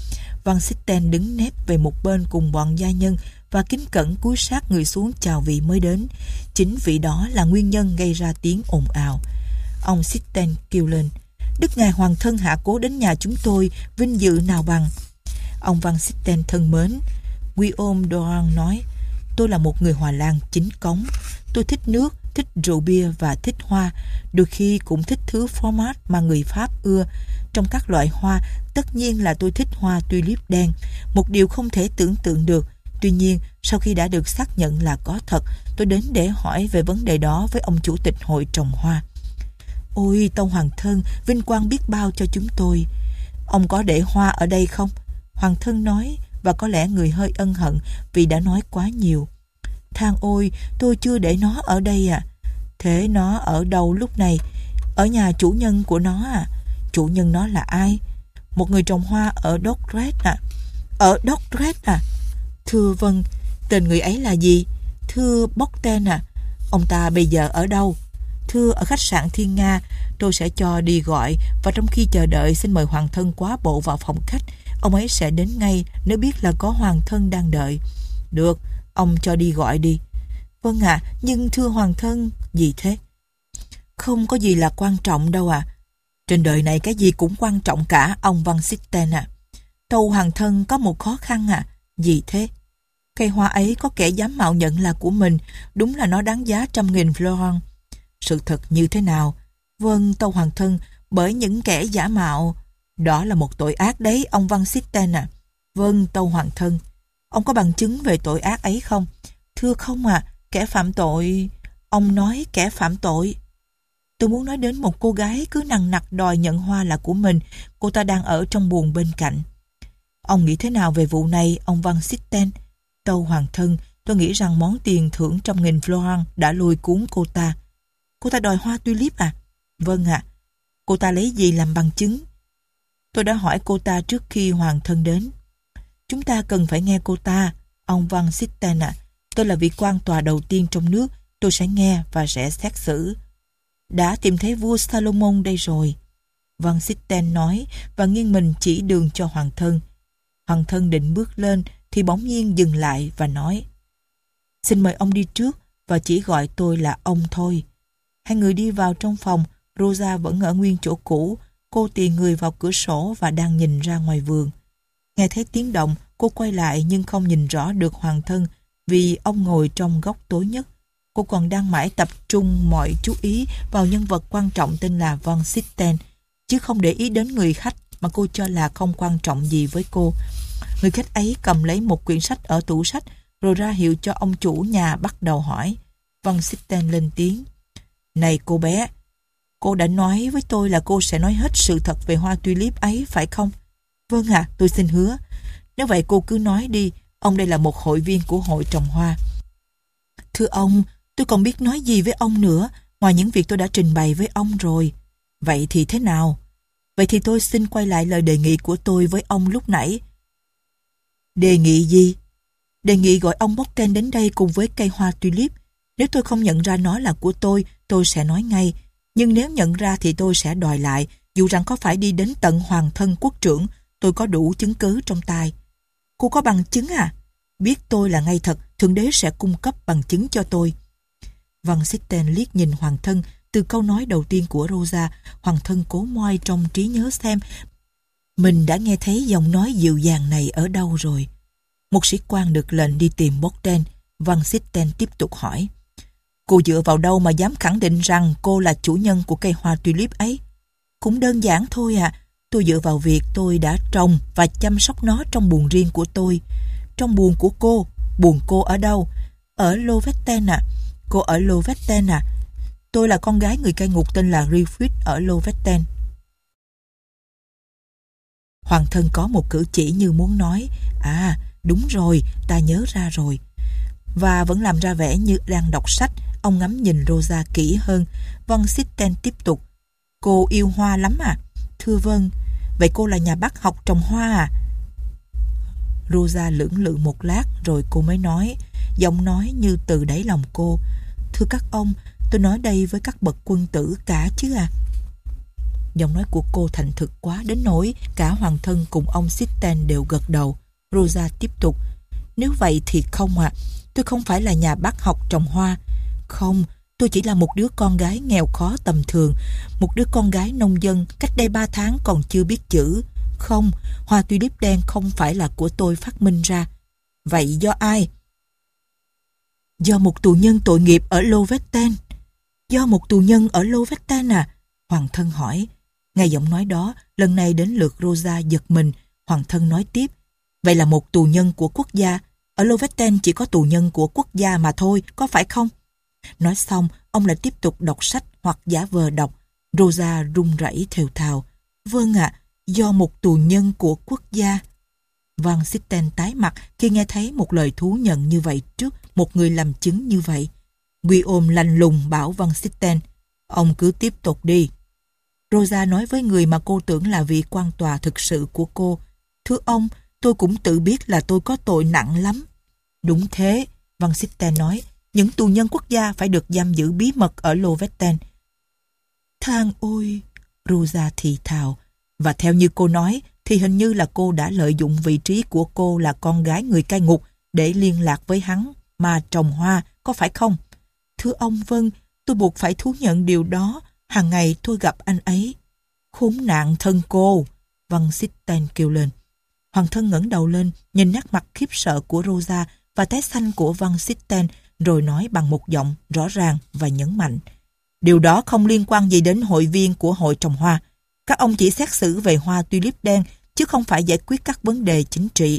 Van Sitten đứng nép về một bên cùng bọn gia nhân và kính cẩn cúi sát người xuống chào vị mới đến. Chính vị đó là nguyên nhân gây ra tiếng ồn ào. Ông Sitten kêu lên: Đức ngài hoàng thân hạ cố đến nhà chúng tôi, vinh dự nào bằng. Ông Van Sitten thân mến, Guillaume Durand nói, tôi là một người Hòa Lan chính cống. Tôi thích nước, thích rượu bia và thích hoa. Đôi khi cũng thích thứ fromage mà người Pháp ưa. Trong các loại hoa, tất nhiên là tôi thích hoa tulip đen, một điều không thể tưởng tượng được. Tuy nhiên, sau khi đã được xác nhận là có thật, tôi đến để hỏi về vấn đề đó với ông chủ tịch hội trồng hoa. Ôi, tâu hoàng thân, vinh quang biết bao cho chúng tôi. Ông có để hoa ở đây không? Hoàng thân nói, và có lẽ người hơi ân hận vì đã nói quá nhiều. Thang ôi, tôi chưa để nó ở đây à. Thế nó ở đâu lúc này? Ở nhà chủ nhân của nó à? Chủ nhân nó là ai? Một người trồng hoa ở Dordrecht à? Ở Dordrecht à? Thưa vâng. Tên người ấy là gì? Thưa Bockten à? Ông ta bây giờ ở đâu? Thưa ở khách sạn Thiên Nga. Tôi sẽ cho đi gọi, và trong khi chờ đợi xin mời hoàng thân quá bộ vào phòng khách. Ông ấy sẽ đến ngay nếu biết là có hoàng thân đang đợi. Được, ông cho đi gọi đi. Vâng ạ, à, nhưng thưa hoàng thân. Gì thế? Không có gì là quan trọng đâu ạ. À. Trên đời này cái gì cũng quan trọng cả, ông Van Sitten ạ. À. Tâu hoàng thân có một khó khăn ạ. À. Gì thế? Cây hoa ấy có kẻ dám mạo nhận là của mình. Đúng là nó đáng giá trăm nghìn florin. Sự thật như thế nào? Vâng, tâu hoàng thân, bởi những kẻ giả mạo. Đó là một tội ác đấy, ông Van Sitten à. Vâng, tâu hoàng thân. Ông có bằng chứng về tội ác ấy không? Thưa không à, kẻ phạm tội... Ông nói kẻ phạm tội. Tôi muốn nói đến một cô gái cứ nằng nặc đòi nhận hoa là của mình. Cô ta đang ở trong buồng bên cạnh. Ông nghĩ thế nào về vụ này, ông Van Sitten? Tâu hoàng thân, tôi nghĩ rằng món tiền thưởng trăm nghìn florin đã lôi cuốn cô ta. Cô ta đòi hoa tulip à? Vâng ạ. À. Cô ta lấy gì làm bằng chứng? Tôi đã hỏi cô ta trước khi hoàng thân đến. Chúng ta cần phải nghe cô ta, ông Van Sitten ạ. À. Tôi là vị quan tòa đầu tiên trong nước. Tôi sẽ nghe và sẽ xét xử. Đã tìm thấy vua Salomon đây rồi. Van Sitten nói và nghiêng mình chỉ đường cho hoàng thân. Hoàng thân định bước lên thì bỗng nhiên dừng lại và nói: Xin mời ông đi trước và chỉ gọi tôi là ông thôi. Hai người đi vào trong phòng. Rosa vẫn ở nguyên chỗ cũ. Cô tì người vào cửa sổ và đang nhìn ra ngoài vườn. Nghe thấy tiếng động, cô quay lại nhưng không nhìn rõ được hoàng thân vì ông ngồi trong góc tối nhất. Cô còn đang mãi tập trung mọi chú ý vào nhân vật quan trọng tên là Van Sitten, chứ không để ý đến người khách mà cô cho là không quan trọng gì với cô. Người khách ấy cầm lấy một quyển sách ở tủ sách rồi ra hiệu cho ông chủ nhà bắt đầu hỏi. Van Sitten lên tiếng: Này cô bé, cô đã nói với tôi là cô sẽ nói hết sự thật về hoa tulip ấy phải không? Vâng ạ, à, tôi xin hứa. Nếu vậy cô cứ nói đi, ông đây là một hội viên của hội trồng hoa. Thưa ông, tôi còn biết nói gì với ông nữa, ngoài những việc tôi đã trình bày với ông rồi. Vậy thì thế nào? Vậy thì tôi xin quay lại lời đề nghị của tôi với ông lúc nãy. Đề nghị gì? Đề nghị gọi ông Bockten đến đây cùng với cây hoa tulip. Nếu tôi không nhận ra nó là của tôi, tôi sẽ nói ngay. Nhưng nếu nhận ra thì tôi sẽ đòi lại, dù rằng có phải đi đến tận hoàng thân quốc trưởng. Tôi có đủ chứng cứ trong tay. Cô có bằng chứng à? Biết tôi là ngay thật, Thượng Đế sẽ cung cấp bằng chứng cho tôi. Van Sitten liếc nhìn hoàng thân. Từ câu nói đầu tiên của Rosa, hoàng thân cố moi trong trí nhớ xem mình đã nghe thấy giọng nói dịu dàng này ở đâu rồi. Một sĩ quan được lệnh đi tìm Bockten. Van Sitten tiếp tục hỏi: Cô dựa vào đâu mà dám khẳng định rằng cô là chủ nhân của cây hoa tulip ấy? Cũng đơn giản thôi à. Tôi dựa vào việc tôi đã trồng và chăm sóc nó trong buồng riêng của tôi. Trong buồng của cô. Buồng cô ở đâu? Ở Lovetten à? Cô ở Lovetten à? Tôi là con gái người cai ngục tên là Griffith ở Lovetten. Hoàng thân có một cử chỉ như muốn nói: À, đúng rồi, ta nhớ ra rồi. Và vẫn làm ra vẻ như đang đọc sách. Ông ngắm nhìn Rosa kỹ hơn. Van Sitten tiếp tục: Cô yêu hoa lắm à? Thưa vâng. Vậy cô là nhà bác học trồng hoa à? Rosa lưỡng lự một lát rồi cô mới nói, giọng nói như từ đáy lòng cô: Thưa các ông, tôi nói đây với các bậc quân tử cả chứ à. Giọng nói của cô thành thực quá đến nỗi cả hoàng thân cùng ông Sitten đều gật đầu. Rosa tiếp tục. Nếu vậy thì không ạ. À. Tôi không phải là nhà bác học trồng hoa. Không, tôi chỉ là một đứa con gái nghèo khó tầm thường. Một đứa con gái nông dân cách đây ba tháng còn chưa biết chữ. Không, hoa tulip đen không phải là của tôi phát minh ra. Vậy do ai? Do một tù nhân tội nghiệp ở Lovetten. Do một tù nhân ở Lovetten à? Hoàng thân hỏi. Ngay giọng nói đó, lần này đến lượt Rosa giật mình. Hoàng thân nói tiếp. Vậy là một tù nhân của quốc gia. Ở Lovetten chỉ có tù nhân của quốc gia mà thôi, có phải không? Nói xong, ông lại tiếp tục đọc sách hoặc giả vờ đọc. Rosa run rẩy thều thào. Vâng ạ, à, do một tù nhân của quốc gia. Van Sitten tái mặt khi nghe thấy một lời thú nhận như vậy trước một người làm chứng như vậy. Guillaume lạnh lùng bảo Van Sitten, ông cứ tiếp tục đi. Rosa nói với người mà cô tưởng là vị quan tòa thực sự của cô. Thưa ông, tôi cũng tự biết là tôi có tội nặng lắm. Đúng thế, Van Sitten nói, những tù nhân quốc gia phải được giam giữ bí mật ở Lovetten. Thang ôi, Rosa thì thào. Và theo như cô nói, thì hình như là cô đã lợi dụng vị trí của cô là con gái người cai ngục để liên lạc với hắn mà trồng hoa, có phải không? Thưa ông, vâng, tôi buộc phải thú nhận điều đó. Hàng ngày tôi gặp anh ấy. Khốn nạn thân cô, Van Sitten kêu lên. Hoàng thân ngẩng đầu lên, nhìn nét mặt khiếp sợ của Rosa và tái xanh của Van Sitten, rồi nói bằng một giọng rõ ràng và nhấn mạnh. Điều đó không liên quan gì đến hội viên của hội trồng hoa. Các ông chỉ xét xử về hoa tulip đen, chứ không phải giải quyết các vấn đề chính trị.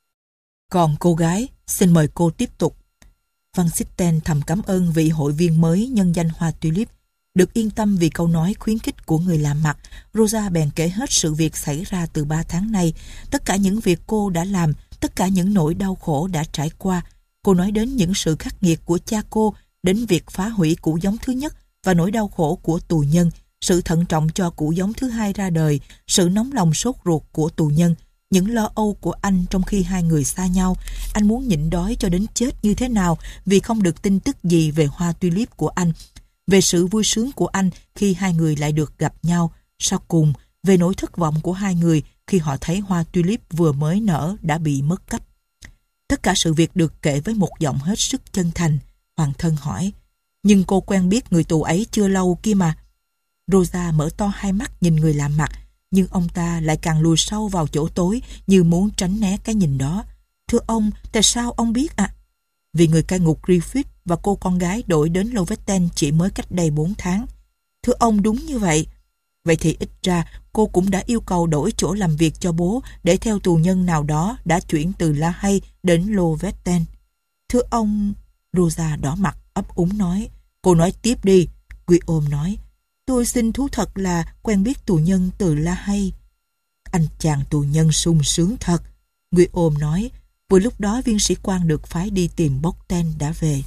Còn cô gái, xin mời cô tiếp tục. Van Sitten thầm cảm ơn vị hội viên mới nhân danh hoa tulip. Được yên tâm vì câu nói khuyến khích của người làm mặt, Rosa bèn kể hết sự việc xảy ra từ ba tháng nay, tất cả những việc cô đã làm, tất cả những nỗi đau khổ đã trải qua. Cô nói đến những sự khắc nghiệt của cha cô, đến việc phá hủy củ giống thứ nhất và nỗi đau khổ của tù nhân, sự thận trọng cho củ giống thứ hai ra đời, sự nóng lòng sốt ruột của tù nhân, những lo âu của anh trong khi hai người xa nhau. Anh muốn nhịn đói cho đến chết như thế nào vì không được tin tức gì về hoa tulip của anh, về sự vui sướng của anh khi hai người lại được gặp nhau. Sau cùng, về nỗi thất vọng của hai người khi họ thấy hoa tulip vừa mới nở đã bị mất cắp. Tất cả sự việc được kể với một giọng hết sức chân thành. Hoàng thân hỏi, nhưng cô quen biết người tù ấy chưa lâu kia mà. Rosa mở to hai mắt nhìn người lạ mặt, nhưng ông ta lại càng lùi sâu vào chỗ tối như muốn tránh né cái nhìn đó. Thưa ông, tại sao ông biết ạ? À? Vì người cai ngục Griffith và cô con gái đổi đến Lovetten chỉ mới cách đây bốn tháng. Thưa ông, đúng như vậy. Vậy thì ít ra cô cũng đã yêu cầu đổi chỗ làm việc cho bố để theo tù nhân nào đó đã chuyển từ La Haye đến Lovetten. Thưa ông, Rosa đỏ mặt ấp úng nói. Cô nói tiếp đi, Guillaume nói. Tôi xin thú thật là quen biết tù nhân từ La Haye. Anh chàng tù nhân sung sướng thật, Guillaume nói. Vừa lúc đó viên sĩ quan được phái đi tìm Bockten đã về.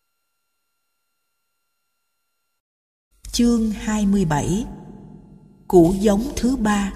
Chương hai mươi bảy. Củ giống thứ ba.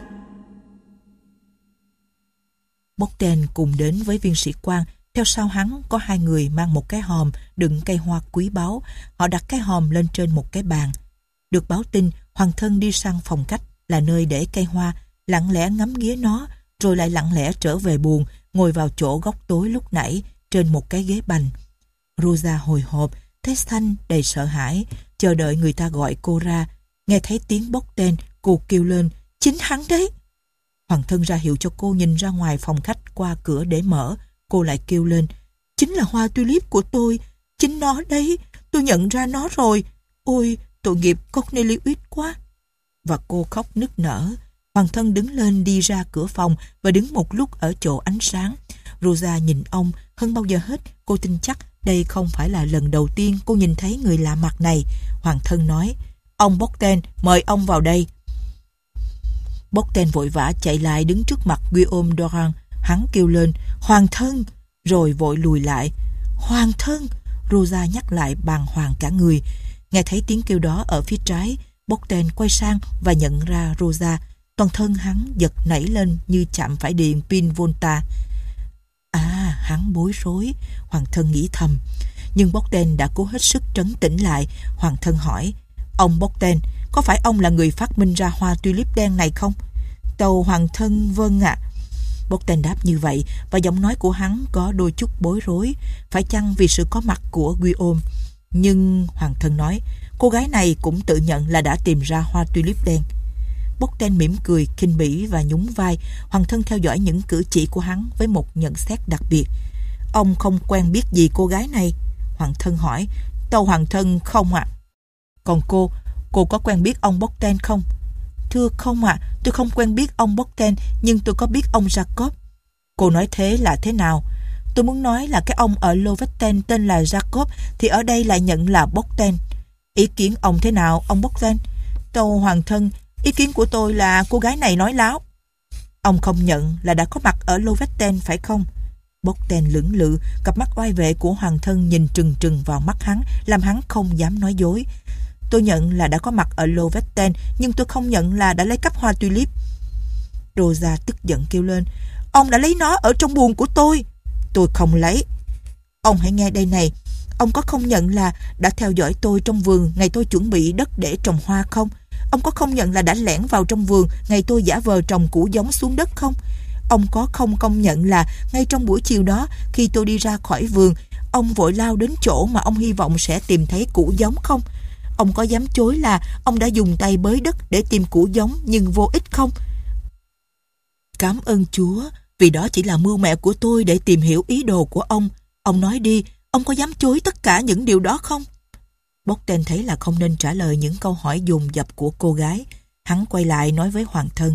Bockten cùng đến với viên sĩ quan. Theo sau hắn có hai người mang một cái hòm đựng cây hoa quý báu. Họ đặt cái hòm lên trên một cái bàn. Được báo tin, hoàng thân đi sang phòng khách là nơi để cây hoa, lặng lẽ ngắm nghía nó, rồi lại lặng lẽ trở về buồng, ngồi vào chỗ góc tối lúc nãy trên một cái ghế bành. Rosa hồi hộp, tái xanh đầy sợ hãi, chờ đợi người ta gọi cô ra. Nghe thấy tiếng Bockten, cô kêu lên, chính hắn đấy. Hoàng thân ra hiệu cho cô nhìn ra ngoài phòng khách qua cửa để mở. Cô lại kêu lên, chính là hoa tulip của tôi, chính nó đấy, tôi nhận ra nó rồi. Ôi, tội nghiệp Cornelius quá. Và cô khóc nức nở. Hoàng thân đứng lên đi ra cửa phòng và đứng một lúc ở chỗ ánh sáng. Rosa nhìn ông, hơn bao giờ hết cô tin chắc đây không phải là lần đầu tiên cô nhìn thấy người lạ mặt này. Hoàng thân nói, ông Bockten, mời ông vào đây. Bockten vội vã chạy lại đứng trước mặt Guillaume Durand. Hắn kêu lên, hoàng thân, rồi vội lùi lại. Hoàng thân, Rosa nhắc lại bàng hoàng cả người. Nghe thấy tiếng kêu đó ở phía trái, Bockten quay sang và nhận ra Rosa. Toàn thân hắn giật nảy lên như chạm phải điện pin Volta. À, hắn bối rối, hoàng thân nghĩ thầm. Nhưng Bockten đã cố hết sức trấn tĩnh lại. Hoàng thân hỏi, ông Bockten, có phải ông là người phát minh ra hoa tulip đen này không? Tâu hoàng thân vâng ạ. Bogdan đáp như vậy, và giọng nói của hắn có đôi chút bối rối, phải chăng vì sự có mặt của Guillaume. Nhưng hoàng thân nói, cô gái này cũng tự nhận là đã tìm ra hoa tulip đen. Bogdan mỉm cười khinh bỉ và nhún vai. Hoàng thân theo dõi những cử chỉ của hắn với một nhận xét đặc biệt. Ông không quen biết gì cô gái này? Hoàng thân hỏi. Tâu hoàng thân không ạ. À. Còn cô, cô có quen biết ông Bogdan không? Thưa không ạ, à, tôi không quen biết ông Bogdan, nhưng tôi có biết ông Jacob. Cô nói thế là thế nào? Tôi muốn nói là cái ông ở Lovetten tên là Jacob thì ở đây lại nhận là Bogdan. Ý kiến ông thế nào, ông Bogdan? Tâu hoàng thân, ý kiến của tôi là cô gái này nói láo. Ông không nhận là đã có mặt ở Lovetten phải không? Bogdan lưỡng lự, cặp mắt oai vệ của hoàng thân nhìn trừng trừng vào mắt hắn, làm hắn không dám nói dối. Tôi nhận là đã có mặt ở Lovetten, nhưng tôi không nhận là đã lấy cắp hoa tulip. Rosa tức giận kêu lên, ông đã lấy nó ở trong buồng của tôi. Tôi không lấy. Ông hãy nghe đây này, ông có không nhận là đã theo dõi tôi trong vườn ngày tôi chuẩn bị đất để trồng hoa không? Ông có không nhận là đã lẻn vào trong vườn ngày tôi giả vờ trồng củ giống xuống đất không? Ông có không công nhận là ngay trong buổi chiều đó, khi tôi đi ra khỏi vườn, ông vội lao đến chỗ mà ông hy vọng sẽ tìm thấy củ giống không? Ông có dám chối là ông đã dùng tay bới đất để tìm củ giống nhưng vô ích không? Cảm ơn Chúa, vì đó chỉ là mưu mẹo của tôi để tìm hiểu ý đồ của ông. Ông nói đi, ông có dám chối tất cả những điều đó không? Bogdan thấy là không nên trả lời những câu hỏi dồn dập của cô gái. Hắn quay lại nói với hoàng thân.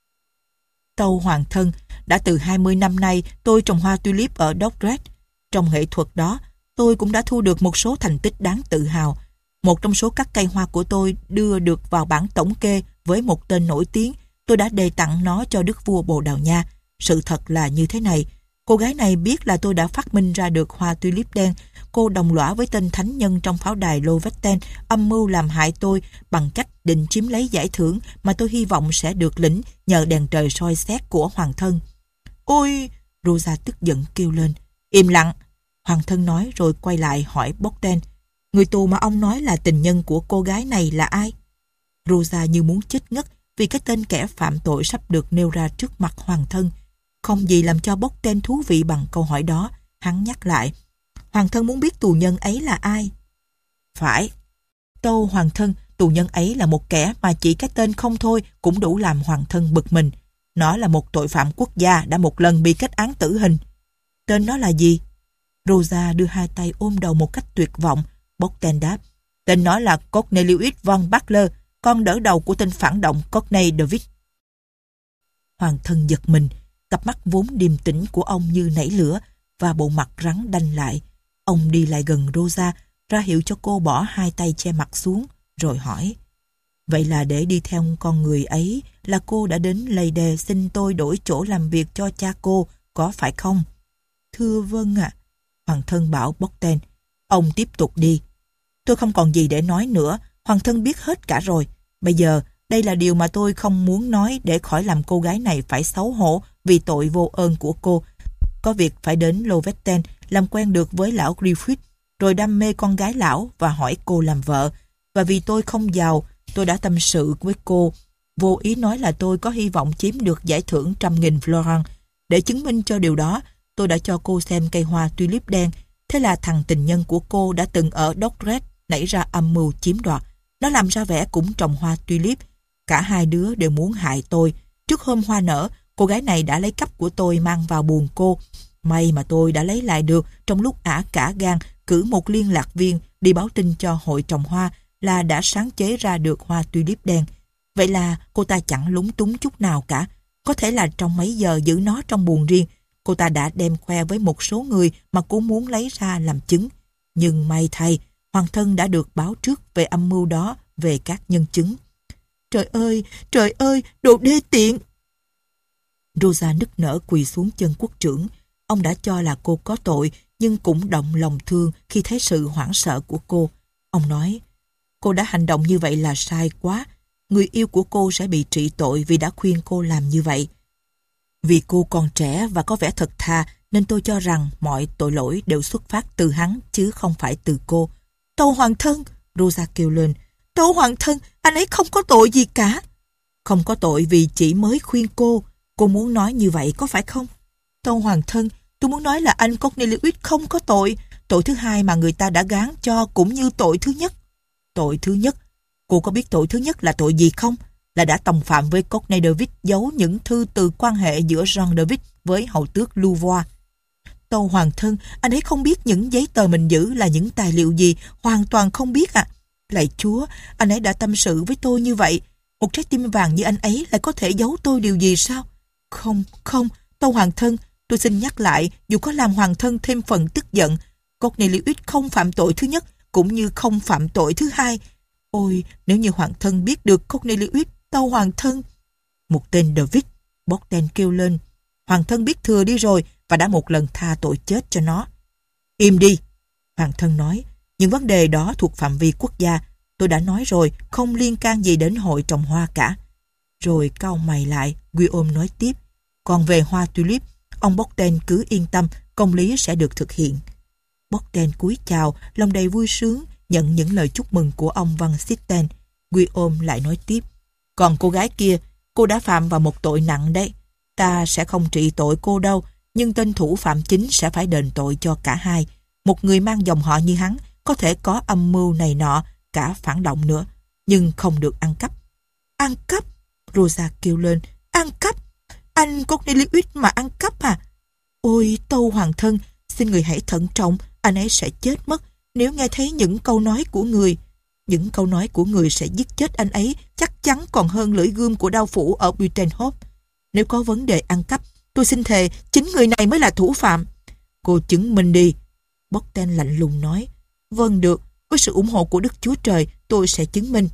Tâu hoàng thân, đã từ hai mươi năm nay tôi trồng hoa tulip ở Dordrecht. Trong nghệ thuật đó, tôi cũng đã thu được một số thành tích đáng tự hào. Một trong số các cây hoa của tôi đưa được vào bảng tổng kê với một tên nổi tiếng. Tôi đã đề tặng nó cho đức vua Bồ Đào Nha. Sự thật là như thế này. Cô gái này biết là tôi đã phát minh ra được hoa tulip đen. Cô đồng lõa với tên thánh nhân trong pháo đài Lovetten, âm mưu làm hại tôi bằng cách định chiếm lấy giải thưởng mà tôi hy vọng sẽ được lĩnh nhờ đèn trời soi xét của hoàng thân. Ôi! Rosa tức giận kêu lên. Im lặng! Hoàng thân nói rồi quay lại hỏi Bogdan. Người tù mà ông nói là tình nhân của cô gái này là ai? Rosa như muốn chết ngất vì cái tên kẻ phạm tội sắp được nêu ra trước mặt hoàng thân. Không gì làm cho Bogdan thú vị bằng câu hỏi đó. Hắn nhắc lại. Hoàng thân muốn biết tù nhân ấy là ai? Phải. Tâu hoàng thân, tù nhân ấy là một kẻ mà chỉ cái tên không thôi cũng đủ làm hoàng thân bực mình. Nó là một tội phạm quốc gia đã một lần bị kết án tử hình. Tên nó là gì? Rosa đưa hai tay ôm đầu một cách tuyệt vọng. Bogdan đáp. Tên nó là Cornelius von Bachler, con đỡ đầu của tên phản động Courtney David. Hoàng thân giật mình, cặp mắt vốn điềm tĩnh của ông như nảy lửa và bộ mặt rắn đanh lại. Ông đi lại gần Rosa, ra hiệu cho cô bỏ hai tay che mặt xuống, rồi hỏi. Vậy là để đi theo con người ấy là cô đã đến Leyde xin tôi đổi chỗ làm việc cho cha cô, có phải không? Thưa vâng ạ. À. Hoàng thân bảo Bogdan. Ông tiếp tục đi. Tôi không còn gì để nói nữa, hoàng thân biết hết cả rồi. Bây giờ, đây là điều mà tôi không muốn nói để khỏi làm cô gái này phải xấu hổ vì tội vô ơn của cô. Có việc phải đến Lovetten, làm quen được với lão Griffith, rồi đam mê con gái lão và hỏi cô làm vợ. Và vì tôi không giàu, tôi đã tâm sự với cô, vô ý nói là tôi có hy vọng chiếm được giải thưởng trăm nghìn florin. Để chứng minh cho điều đó, tôi đã cho cô xem cây hoa tulip đen. Thế là thằng tình nhân của cô đã từng ở Dordrecht nảy ra âm mưu chiếm đoạt. Nó làm ra vẻ cũng trồng hoa tulip. Cả hai đứa đều muốn hại tôi. Trước hôm hoa nở, cô gái này đã lấy cắp của tôi mang vào buồng cô. May mà tôi đã lấy lại được trong lúc ả cả gan cử một liên lạc viên đi báo tin cho hội trồng hoa là đã sáng chế ra được hoa tulip đen. Vậy là cô ta chẳng lúng túng chút nào cả. Có thể là trong mấy giờ giữ nó trong buồng riêng, cô ta đã đem khoe với một số người mà cô muốn lấy ra làm chứng. Nhưng may thay, hoàng thân đã được báo trước về âm mưu đó về các nhân chứng. Trời ơi, trời ơi, đồ đê tiện! Rosa nức nở quỳ xuống chân quốc trưởng. Ông đã cho là cô có tội, nhưng cũng động lòng thương khi thấy sự hoảng sợ của cô. Ông nói, cô đã hành động như vậy là sai quá. Người yêu của cô sẽ bị trị tội vì đã khuyên cô làm như vậy. Vì cô còn trẻ và có vẻ thật thà, nên tôi cho rằng mọi tội lỗi đều xuất phát từ hắn, chứ không phải từ cô. Tâu hoàng thân! Rosa kêu lên. Tâu hoàng thân, anh ấy không có tội gì cả. Không có tội vì chỉ mới khuyên cô. Cô muốn nói như vậy có phải không? Tâu hoàng thân, tôi muốn nói là anh Cornelius không có tội. Tội thứ hai mà người ta đã gán cho cũng như tội thứ nhất. Tội thứ nhất, cô có biết tội thứ nhất là tội gì không? Là đã tòng phạm với Courtney David giấu những thư từ quan hệ giữa Jean David với hậu tước Louvois. Tâu hoàng thân, anh ấy không biết những giấy tờ mình giữ là những tài liệu gì, hoàn toàn không biết ạ. À. Lạy Chúa, anh ấy đã tâm sự với tôi như vậy. Một trái tim vàng như anh ấy lại có thể giấu tôi điều gì sao? Không, không, Tâu hoàng thân, tôi xin nhắc lại, dù có làm hoàng thân thêm phần tức giận, Cornelius không phạm tội thứ nhất, cũng như không phạm tội thứ hai. Ôi, nếu như hoàng thân biết được Cornelius, Tâu hoàng thân. Một tên David, Bogdan kêu lên. Hoàng thân biết thừa đi rồi và đã một lần tha tội chết cho nó. Im đi, hoàng thân nói. Những vấn đề đó thuộc phạm vi quốc gia. Tôi đã nói rồi, không liên can gì đến hội trồng hoa cả. Rồi cau mày lại, Guillaume nói tiếp. Còn về hoa tulip, ông Bogdan cứ yên tâm, công lý sẽ được thực hiện. Bogdan cúi chào, lòng đầy vui sướng, nhận những lời chúc mừng của ông Van Sitten. Guillaume lại nói tiếp. Còn cô gái kia, cô đã phạm vào một tội nặng đấy. Ta sẽ không trị tội cô đâu, nhưng tên thủ phạm chính sẽ phải đền tội cho cả hai. Một người mang dòng họ như hắn có thể có âm mưu này nọ, cả phản động nữa, nhưng không được ăn cắp. Ăn cắp? Rosa kêu lên. Ăn cắp? Anh Cornelius mà ăn cắp à? Ôi, Tâu hoàng thân, xin người hãy thận trọng, anh ấy sẽ chết mất nếu nghe thấy những câu nói của người. Những câu nói của người sẽ giết chết anh ấy chắc chắn còn hơn lưỡi gươm của đao phủ ở Buitenhof. Nếu có vấn đề ăn cắp, tôi xin thề chính người này mới là thủ phạm. Cô chứng minh đi. Bogdan lạnh lùng nói. Vâng được, với sự ủng hộ của Đức Chúa Trời, tôi sẽ chứng minh.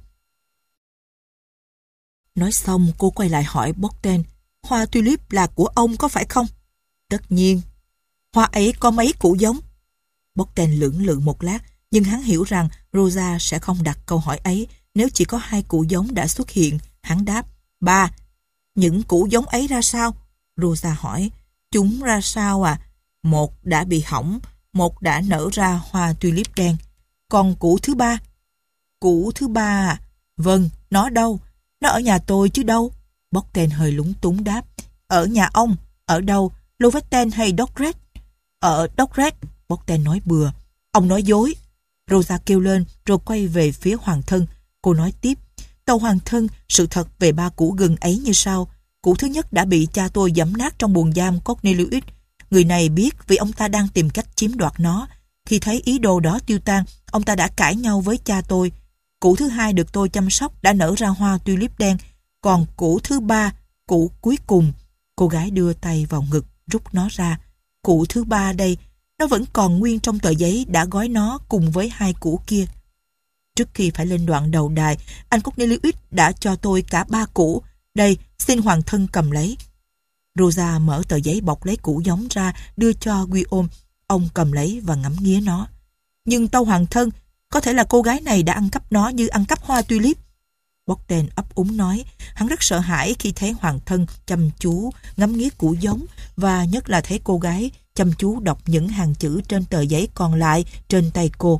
Nói xong cô quay lại hỏi Bogdan. Hoa tulip là của ông có phải không? Tất nhiên. Hoa ấy có mấy củ giống? Bogdan lưỡng lự một lát, nhưng hắn hiểu rằng Rosa sẽ không đặt câu hỏi ấy nếu chỉ có hai củ giống đã xuất hiện. Hắn đáp. Ba. Những củ giống ấy ra sao? Rosa hỏi. Chúng ra sao à? Một đã bị hỏng, một đã nở ra hoa tulip đen. Còn củ thứ ba? Củ thứ ba à? Vâng, nó đâu? Nó ở nhà tôi chứ đâu? Bogdan hơi lúng túng đáp. Ở nhà ông? Ở đâu? Lovetten hay Dockred? Ở Dockred, Bogdan nói bừa. Ông nói dối. Rosa kêu lên rồi quay về phía hoàng thân. Cô nói tiếp. Tâu hoàng thân, sự thật về ba củ gừng ấy như sau. Củ thứ nhất đã bị cha tôi giẫm nát trong buồng giam Cornelius. Người này biết vì ông ta đang tìm cách chiếm đoạt nó. Khi thấy ý đồ đó tiêu tan, ông ta đã cãi nhau với cha tôi. Củ thứ hai được tôi chăm sóc đã nở ra hoa tulip đen. Còn củ thứ ba, củ cuối cùng, cô gái đưa tay vào ngực rút nó ra. Củ thứ ba đây, nó vẫn còn nguyên trong tờ giấy đã gói nó cùng với hai củ kia. Trước khi phải lên đoạn đầu đài, anh Cornelius đã cho tôi cả ba củ. Đây, xin hoàng thân cầm lấy. Rosa mở tờ giấy bọc lấy củ giống ra, đưa cho Guillaume. Ông cầm lấy và ngắm nghía nó. Nhưng tâu hoàng thân, có thể là cô gái này đã ăn cắp nó như ăn cắp hoa tulip. Bogdan ấp úng nói, hắn rất sợ hãi khi thấy hoàng thân chăm chú ngắm nghía củ giống và nhất là thấy cô gái chăm chú đọc những hàng chữ trên tờ giấy còn lại trên tay cô.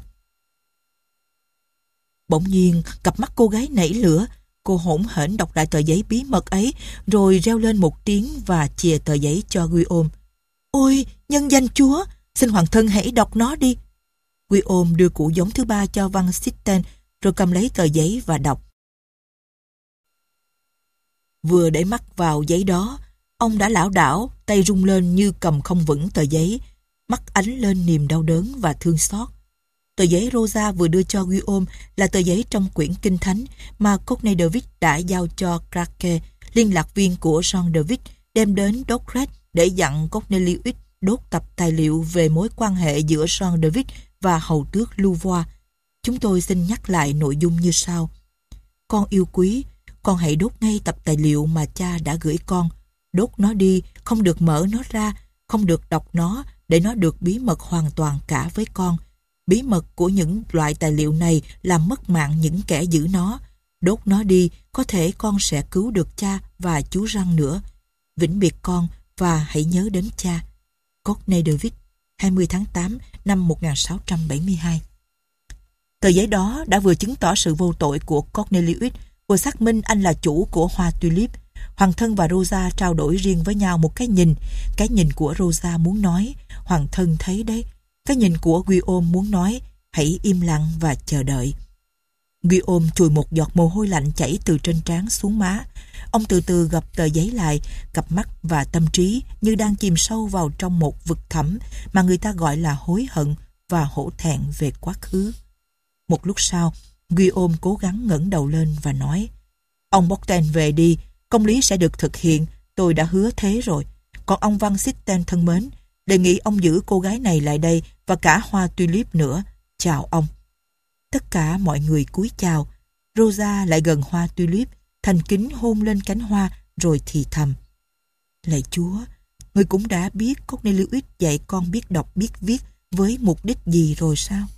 Bỗng nhiên, cặp mắt cô gái nảy lửa. Cô hỗn hển đọc lại tờ giấy bí mật ấy, rồi reo lên một tiếng và chìa tờ giấy cho Guillaume. Ôi, nhân danh Chúa, xin hoàng thân hãy đọc nó đi. Guillaume đưa củ giống thứ ba cho Van Sitten, rồi cầm lấy tờ giấy và đọc. Vừa để mắt vào giấy đó, ông đã lảo đảo, tay rung lên như cầm không vững tờ giấy, mắt ánh lên niềm đau đớn và thương xót. Tờ giấy Rosa vừa đưa cho Guillaume là tờ giấy trong quyển Kinh Thánh mà Courtney David đã giao cho Krake, liên lạc viên của Jean David, đem đến Dockred để dặn Cornelius đốt tập tài liệu về mối quan hệ giữa Jean David và hầu tước Louvois. Chúng tôi xin nhắc lại nội dung như sau. Con yêu quý, con hãy đốt ngay tập tài liệu mà cha đã gửi con. Đốt nó đi, không được mở nó ra, không được đọc nó để nó được bí mật hoàn toàn cả với con. Bí mật của những loại tài liệu này làm mất mạng những kẻ giữ nó. Đốt nó đi, có thể con sẽ cứu được cha và chú Răng nữa. Vĩnh biệt con và hãy nhớ đến cha. Courtney David, hai mươi tháng tám năm một nghìn sáu trăm bảy mươi hai. Tờ giấy đó đã vừa chứng tỏ sự vô tội của Cornelius, vừa xác minh anh là chủ của hoa tulip. Hoàng thân và Rosa trao đổi riêng với nhau một cái nhìn. Cái nhìn của Rosa muốn nói, hoàng thân thấy đấy. Cái nhìn của Guillaume muốn nói, hãy im lặng và chờ đợi. Guillaume chùi một giọt mồ hôi lạnh chảy từ trên trán xuống má. Ông từ từ gập tờ giấy lại, cặp mắt và tâm trí như đang chìm sâu vào trong một vực thẳm mà người ta gọi là hối hận và hổ thẹn về quá khứ. Một lúc sau, Guillaume cố gắng ngẩng đầu lên và nói: Ông Bocten về đi, công lý sẽ được thực hiện, tôi đã hứa thế rồi. Còn ông Van Sitten thân mến, đề nghị ông giữ cô gái này lại đây và cả hoa tulip nữa. Chào ông. Tất cả mọi người cúi chào. Rosa lại gần hoa tulip, thành kính hôn lên cánh hoa rồi thì thầm: Lạy Chúa, người cũng đã biết Cornelius dạy con biết đọc biết viết với mục đích gì rồi sao?